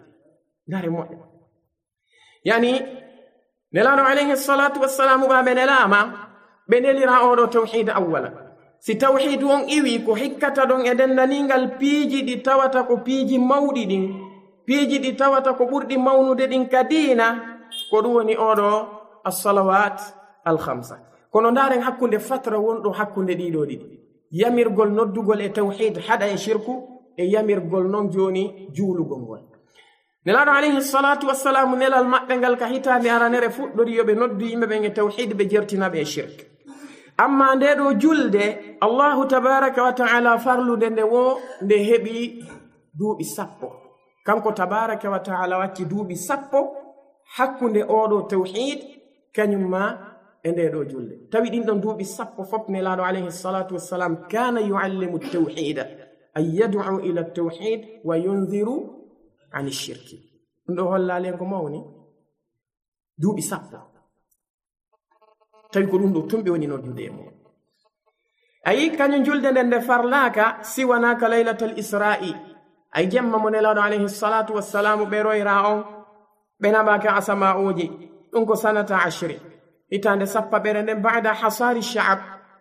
[SPEAKER 3] يعني نلانو عليه الصلاة والسلام بابن لاما بنيلي راورو توحيد أولا si tawhid won iwi ko hikkata don e dendaningal piiji ɗi tawata ko piiji mawɗi ɗin piiji ɗi tawata ko ɓurɗi mawnude ɗin ka diina ko ɗum woni oɗo assalawat alhamsa kono ndaren hakkunde fatra wonɗo hakkunde ɗiɗo ɗiɗi yamirgol noddugol e tawhid haɗa e shirku e yamirgol noon joni juulugol ngol nelaɗo alayhi salatu wassalamu nelal maɓɓe ngal ka hitande aranere fuɗɗori yoɓe noddu yimɓeɓen e tawhid ɓe jertinaɓe e shirk amma nde ɗo julde allahu tabaraka wa taala farlude nde wo nde heɓi duuɓi 10 kanko tabaraka wa taala wacci duuɓi 10 hakkunde oɗo tawhid kañum ma e nde ɗo julde tawi ɗin ɗon duuɓi 10 fof nelaɗo alayhi salatu wassalam kana yuallimu tawhida an yad'u ila tawhid wa yunziru an shirki ɗum ɗo hollalen ko mawni duuɓi 10 tawi ko ɗum ɗo tumɓe woni noddude e mum ayi kañum julde nden nde farlaka siwanaka laylatal isra'i ay jemma mo nelaɗo alayhi salatu wassalamu ɓe royra on ɓe naɓaka asama'uji ɗum ko sanata 10 hitande 10 nden ba'da hasari sha'ab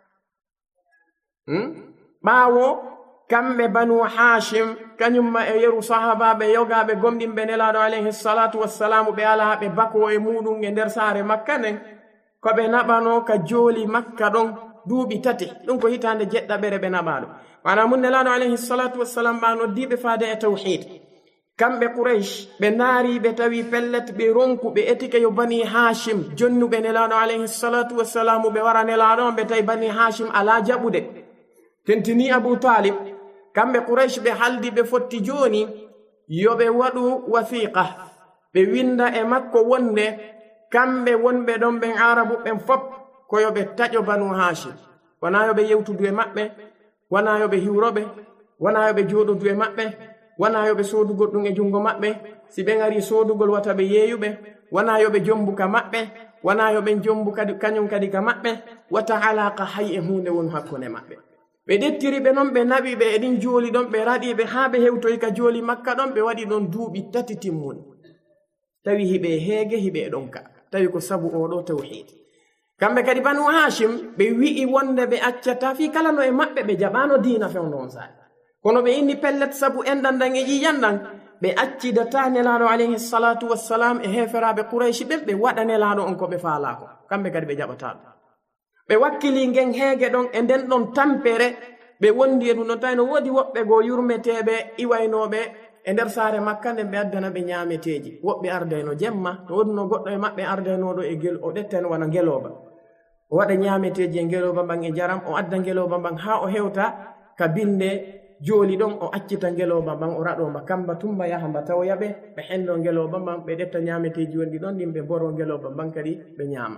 [SPEAKER 3] ɓaawo kamɓe banu hashim kañumma e yeru sahabaɓe yogaɓe gomɗinɓe nelaɗo alayhi salatu wassalamu ɓe ala ɓe bako e muɗum e nder saare makka nden ko ɓe naɓano ka jooli makka ɗon duuɓi 3 ɗum ko hitande 7 ɓe naɓaɗo mana mun nelaɗo alayhi salatu wassalam ɓa noddiɓe faade e tawhid kamɓe quraish ɓe naari ɓe tawi pellet ɓe ronku ɓe etike yo bani hashim jonnuɓe nelaɗo alayhi salatu wassalamu ɓe wara nelaɗo on ɓe tawi bani hashim ala jaɓude tentini abu talib kamɓe quraish ɓe haldi ɓe fotti joni yoɓe waɗu wathiqa ɓe winda e makko wonde kamɓe wonɓe ɗon ɓen arabu ɓen fop ko yoɓe taƴo banu hashim wona yoɓe yewtudu e maɓɓe wona yoɓe hiwroɓe wona yoɓe joɗodu e maɓɓe wona yoɓe sodugol ɗum e jungo maɓɓe si ɓe ngari sodugol wata ɓe yeeyuɓe wona yoɓe jombuka maɓɓe wona yoɓe jombu kadi kañum kadi ka maɓɓe wata alaka hay e hunde won hakkunde maɓɓe ɓe ɗettiri ɓe noon ɓe naɓi ɓe eɗin jooli ɗon ɓe raɗiɓe haa ɓe hewtoyi ka jooli makka ɗon ɓe waɗi ɗon duuɓi 3 timmuɗi tawi hiɓe heege hiɓe ɗon ka tawi ko sabu oɗo tawhid kamɓe kadi banu hashim ɓe wi'i wonde ɓe accata fi kala no e maɓɓe ɓe jaɓano diina fewno on sa'i kono ɓe inni pellet sabu enɗan e ƴiƴanɗan ɓe accidata nelaɗo alayhi salatu wassalam e heferaɓe quraishi ɓen ɓe waɗa nelaɗo on ko ɓe faalako kamɓe kadi ɓe jaɓataɗo ɓe wakkili ngen heege ɗon e nden ɗon tampere ɓe wondi e ɗum ɗon tawi no woodi woɓɓe goo yurmeteɓe iwaynoɓe e nder saare makka nden ɓe addana ɓe ñaameteeji woɓɓe ardeno jemma no woduno goɗɗo e maɓɓe ardenoɗo e gel o ɗetten wona ngeloba o waɗa ñaameteeji e ngeloba mban e jaram o adda ngeloba mban haa o hewta ka binde jooli ɗon o accita ngeloba mban o raɗomba kamba tumba yaha mba tawoyaɓe ɓe henno ngeloba mban ɓe ɗetta ñaameteeji wonɗi ɗon ɗin ɓe boro ngeloba mban kadi ɓe ñaama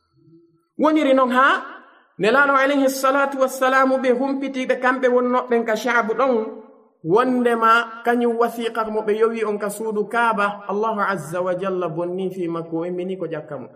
[SPEAKER 3] woniri noon haa nelaɗo alayhi salatu wassalamu ɓe humpitiɓe kamɓe wonnoɓɓen ka shaabu ɗon wondema kañum wasiqa mo ɓe yowi on ka suudu kaaba allahu azza wa jalla bonni fi makko o immini ko ƴakka mo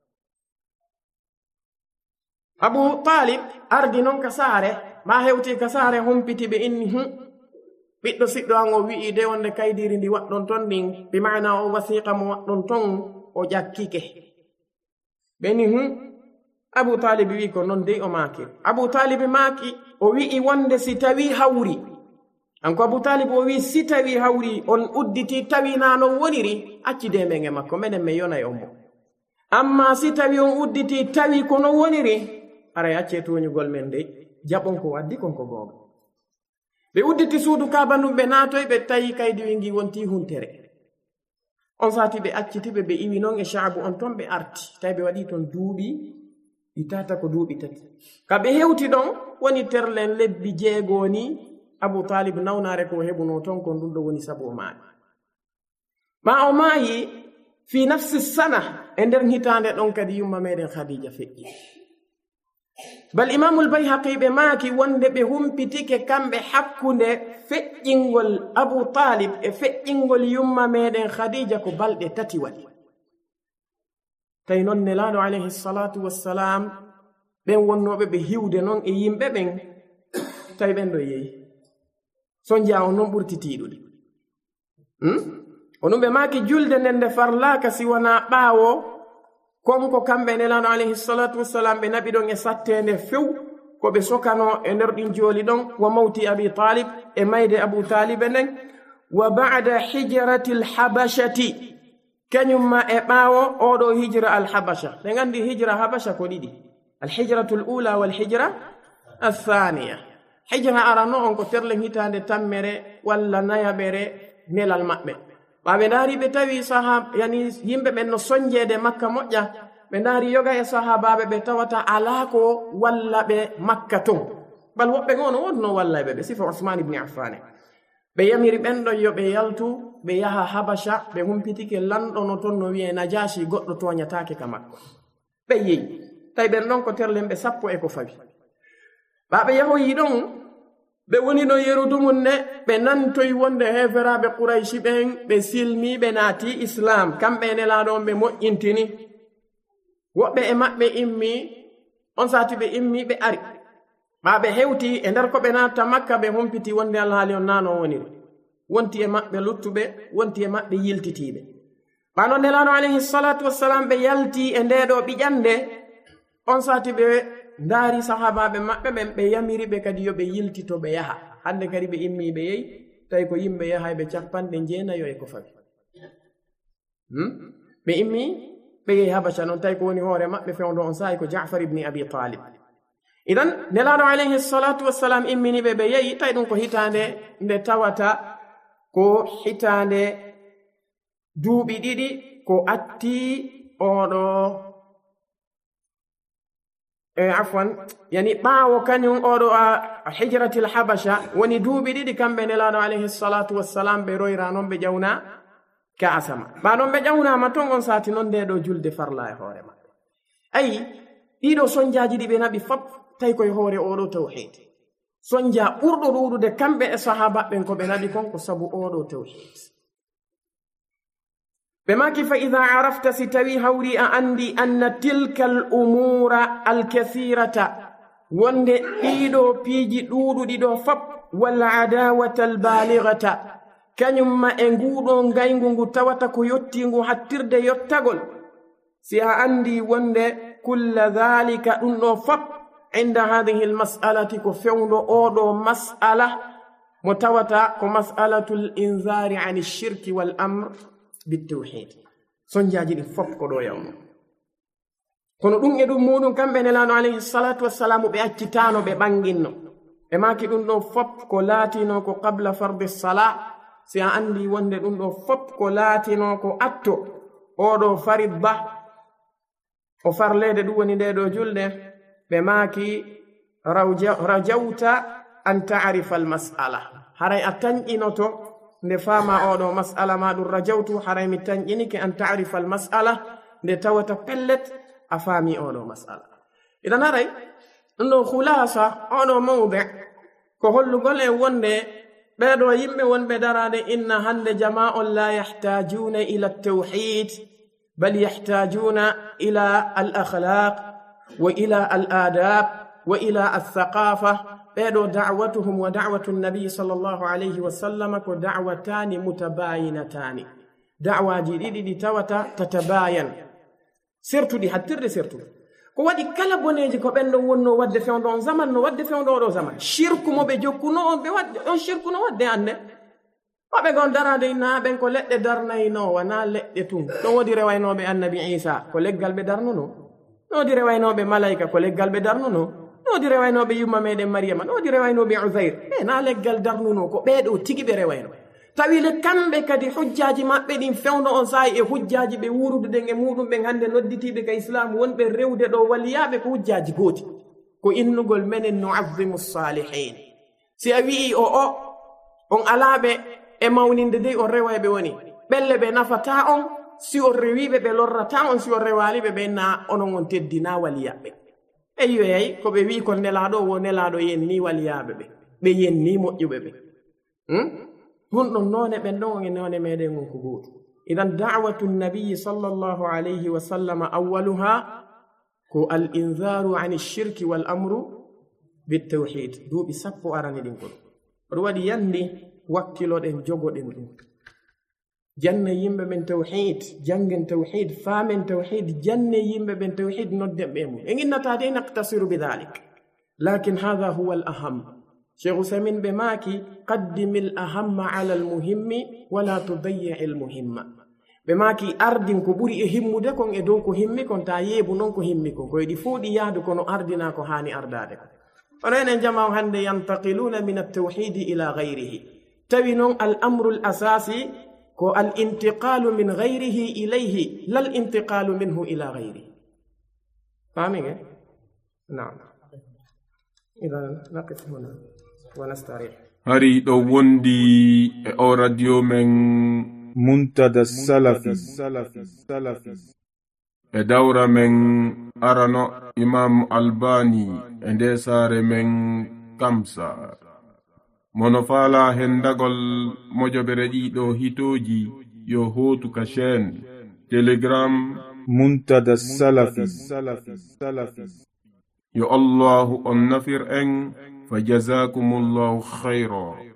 [SPEAKER 3] abu talib ardi noon ka saare ma hewti ka saare humpiti ɓe inni ɓiɗɗo siɗɗo an o wi'i de wonde kaydiri ndi waɗɗon ton ɗin bi mana o wasiqa mo waɗɗon ton o ƴakkike ɓeni abu talib wi ko noon dey o maaki abu talib maaki o wi'i wonde si tawi hawri anko abu talib o wi si tawi hawri on udditi tawi na non woniri accide men e makko menen mi yonay on mo amma si tawi on udditi tawi kono woniri ara acce toñugol men de jaɓon ko waddi konko googa ɓe udditi suudu kaaba ndum ɓe naatoy ɓe tawi kaydi wingi wonti huntere on sati ɓe accitiɓe ɓe iwi noon e shaabu on ton ɓe arti tawi ɓe waɗi ton duuɓi ɗi tata ko duuɓi tati ka ɓe hewti ɗon woni terlen lebbi jeegoni Abu Talib nawnare ko heɓuno ton kon ɗum ɗo woni sabu o maayi ma o maayi fi nafsi sana e nder hitande ɗon kadi yumma meɗen Khadija feƴƴi bal Imamul Bayhaqi ɓe maaki wonde ɓe humpitike kamɓe hakkunde feƴƴingol Abu Talib e feƴƴingol yumma meɗen Khadija ko balɗe tati waɗi tawi noon nelaɗo alayhi salatu wassalam ɓen wonnoɓe ɓe hiwde noon e yimɓe ɓen tawi ɓen ɗo yeeyi so jaa on noon ɓurti tiiɗude onon ɓe maaki julde nden nde farlaka si wona ɓaawo konko kamɓe nelaɗo alayhi salatu wassalam ɓe naɓi ɗon e sattende few ko ɓe sokano e nder ɗin jooli ɗon wa mawti Abi Talib e mayde Abu Talib nden wa ba'da hijrati alhabashati kañumma e ɓaawo oɗo hijra alhabasha ɓe gandi hijra habasha ko ɗiɗi alhijratu alula walhijra althaniya hijra arano on ko terle hitande tammere walla nayaɓere nelal maɓɓe ɓaɓe ndaari ɓe tawi yani yimɓe ɓen no soñjeede makka moƴƴa ɓe ndaari yoga e sahabaɓe ɓe tawata alaa ko walla ɓe makka ton bal woɓɓe gono wonno wallaɓe ɓe sifa Usman ibn Affan ɓe yamiri ɓenɗon yo ɓe yaltu ɓe yaha habasha ɓe humpitike lanɗono ton no wiye Najashi goɗɗo toñatake ka makko ɓe yeyi tawi ɓen ɗon ko terlen ɓe 10 e ko fawi ɓaɓe yahoyi ɗon ɓe woni no yerudumum ne ɓe nantoyi wonde heferaɓe Qurayshi ɓen ɓe silmi ɓe naati islam kamɓe nelaɗon ɓe moƴƴintini woɓɓe e maɓɓe immi on sati ɓe immi ɓe ari ɓaɓe hewti e nder ko ɓe natta makka ɓe humpiti wonde alhaali on nano woniri wonti e maɓɓe luttuɓe wonti e maɓɓe yiltitiɓe ɓano nelaɗo alayhi salatu wassalam ɓe yalti e ndeɗo ɓiƴande on sati ɓe ndaari sahabaɓe maɓɓe ɓen ɓe yamiri ɓe kadi yo ɓe yiltito ɓe yaha hande kadi ɓe immi ɓe yehi tawi ko yimɓe yahay ɓe 9 e ko fawi ɓe immi ɓe yehi habasha noon tawi ko woni hoore maɓɓe fewdo on saahi ko Ja'far ibn Abi Talib idan nelaɗo alayhi salatu wassalam imminiɓe ɓe yehi tawi ɗum ko hitande nde tawata ko hitande duuɓi ɗiɗi ko atti oɗo afwan yani ɓaawo kañum oɗo hijratil habasha woni duuɓi ɗiɗi kamɓe nelaɗo alayhi salatu wassalam ɓe royra noon ɓe ƴawna ka asama ɓa noon ɓe ƴawnama ton on sati noon ndeɗo julde farla e hoore maɓɓe ayi ɗiɗo sonjaji ɗi ɓe naɓi fop tawi koye hoore oɗo tawhid sonja ɓurɗo ɗuɗude kamɓe e sahaba ɓen ko ɓe naɓi kon ko sabu oɗo tawhid ɓe maki fa ida arafta si tawi hawri a andi anna tilka al umura alkathirata wonde ɗiɗo piiji ɗuuɗuɗi ɗo fop walla adawata albaligata kañumma e nguɗo ngayngu ngu tawata ko yottingu hattirde yottagol si a andi wonde kulla dhalika ɗum ɗo fop inda hadihi almas'alati ko fewndo oɗo mas'ala mo tawata ko mas'alatu l inzari an alshirki wal amr bitawhid sonjaji ɗi fop ko ɗo yawno kono ɗum e ɗum muɗum kamɓe nelaɗo alayhi salatu wassalamu ɓe accitano ɓe ɓanginno ɓe maki ɗum ɗo fop ko laatino ko qabla fardi sala si a andi wonde ɗum ɗo fop ko laatino ko atto oɗo faridba o farlede ɗum woni ndeɗo julde ɓe maki rajawta an ta'rifa almas'ala haray a tañƴinoto nde faama oɗo mas'ala ma ɗum rajawtu haray mi tañƴinike an ta'rifa almas'ala nde tawata pellet a faami oɗo mas'ala idan haray ɗum ɗo khulasa oɗo mawde ko hollugol e wonde ɓeɗo yimɓe wonɓe darade inna hande jama'on la yahtajuna ila tawhid bal yahtajuna ila al akhlaq wa ila al adab wa ila al thaqafa ɓeɗo da'watuhum wa da'watu nabi sallallahu alayhi wa sallam ko da'watani mutabayinatani da'waji ɗiɗi ɗi tawata tatabayan sertuɗi hattirde sertuɗi ko waɗi kala boneji ko ɓen ɗon wonno wadde fewndo on zaman no wadde fewndo oɗo zaman shirku mo ɓe jokkuno on ɓe wadde on shirku no wadde ande maɓe gon darade na ɓen ko leɗɗe darnayno wana leɗɗe tun ɗon wodi rewaynoɓe annabi isa ko leggal ɓe darnuno ɗon wodi rewaynoɓe malaika ko leggal ɓe darnuno ɗon wodi rewaynoɓe yumma meɗen mariama ɗon wodi rewaynoɓe usair na leggal darnuno ko ɓeɗo tigi ɓe rewayno tawile kamɓe kadi hujjaji maɓɓe ɗin fewno on sahi e hujjaji ɓe wurude ɗen e muɗum ɓen hande nodditiɓe ka islam wonɓe rewde ɗo waliyaɓe ko hujjaji gooti ko innugol menen nu'azzimu salihin si a wi'i o on alaɓe e mawninde dey on rewayɓe woni ɓelle ɓe nafata on si on rewiɓe ɓe lorrata on si on rewaliɓe ɓe na onon on teddina waliyaɓe eyyoyay ko ɓe wi kon nelaɗo wo nelaɗo yenni waliyaɓe ɓe yenni moƴƴuɓe ɓe ɗum ɗon noone ɓen ɗon on e noone meɗen on ko gootu idan da'watu nabiyi sallllahu alayhi wa sallam awwaluha ko al inzaru an shirki wal amru bitawhid duuɓi 10 arani ɗin ko ɗum waɗi yandi wakkiloɗen jogoɗen ɗum janne yimɓe ɓen tawhid jangen tawhid faamen tawhid janne yimɓe ɓen tawhid nodden ɓe mum en innatade naktasiru bidalik lakin hada huwa al aham cheikh usamin ɓe maaki qaddimi l ahamma ala al muhimmi wala tudayyi l muhimma ɓe maaki ardin ko ɓuri e himmude kon e dow ko himmi kon ta yeebu noon ko himmi kon ko yiɗi fuuɗi yahdu kono ardina ko haani ardade ko ono enen jama o hande yantaqiluna min altawhidi ila gayrihi tawi noon al amru l asasi ko al intiqalu min gayrihi ilayhi lal intiqalu minhu ila gayrihi faminge naam idan naqif huna wa nastarih
[SPEAKER 1] hari ɗo wondi e o radio men muntada salafi e dawra men arano imam albani e nde saare men kamsa mono faala hendagol mojoɓere ɗiɗo hitoji yo hotu ka chaine telegram muntada salafi yo allahu on nafir en fa jazakumullahu khayra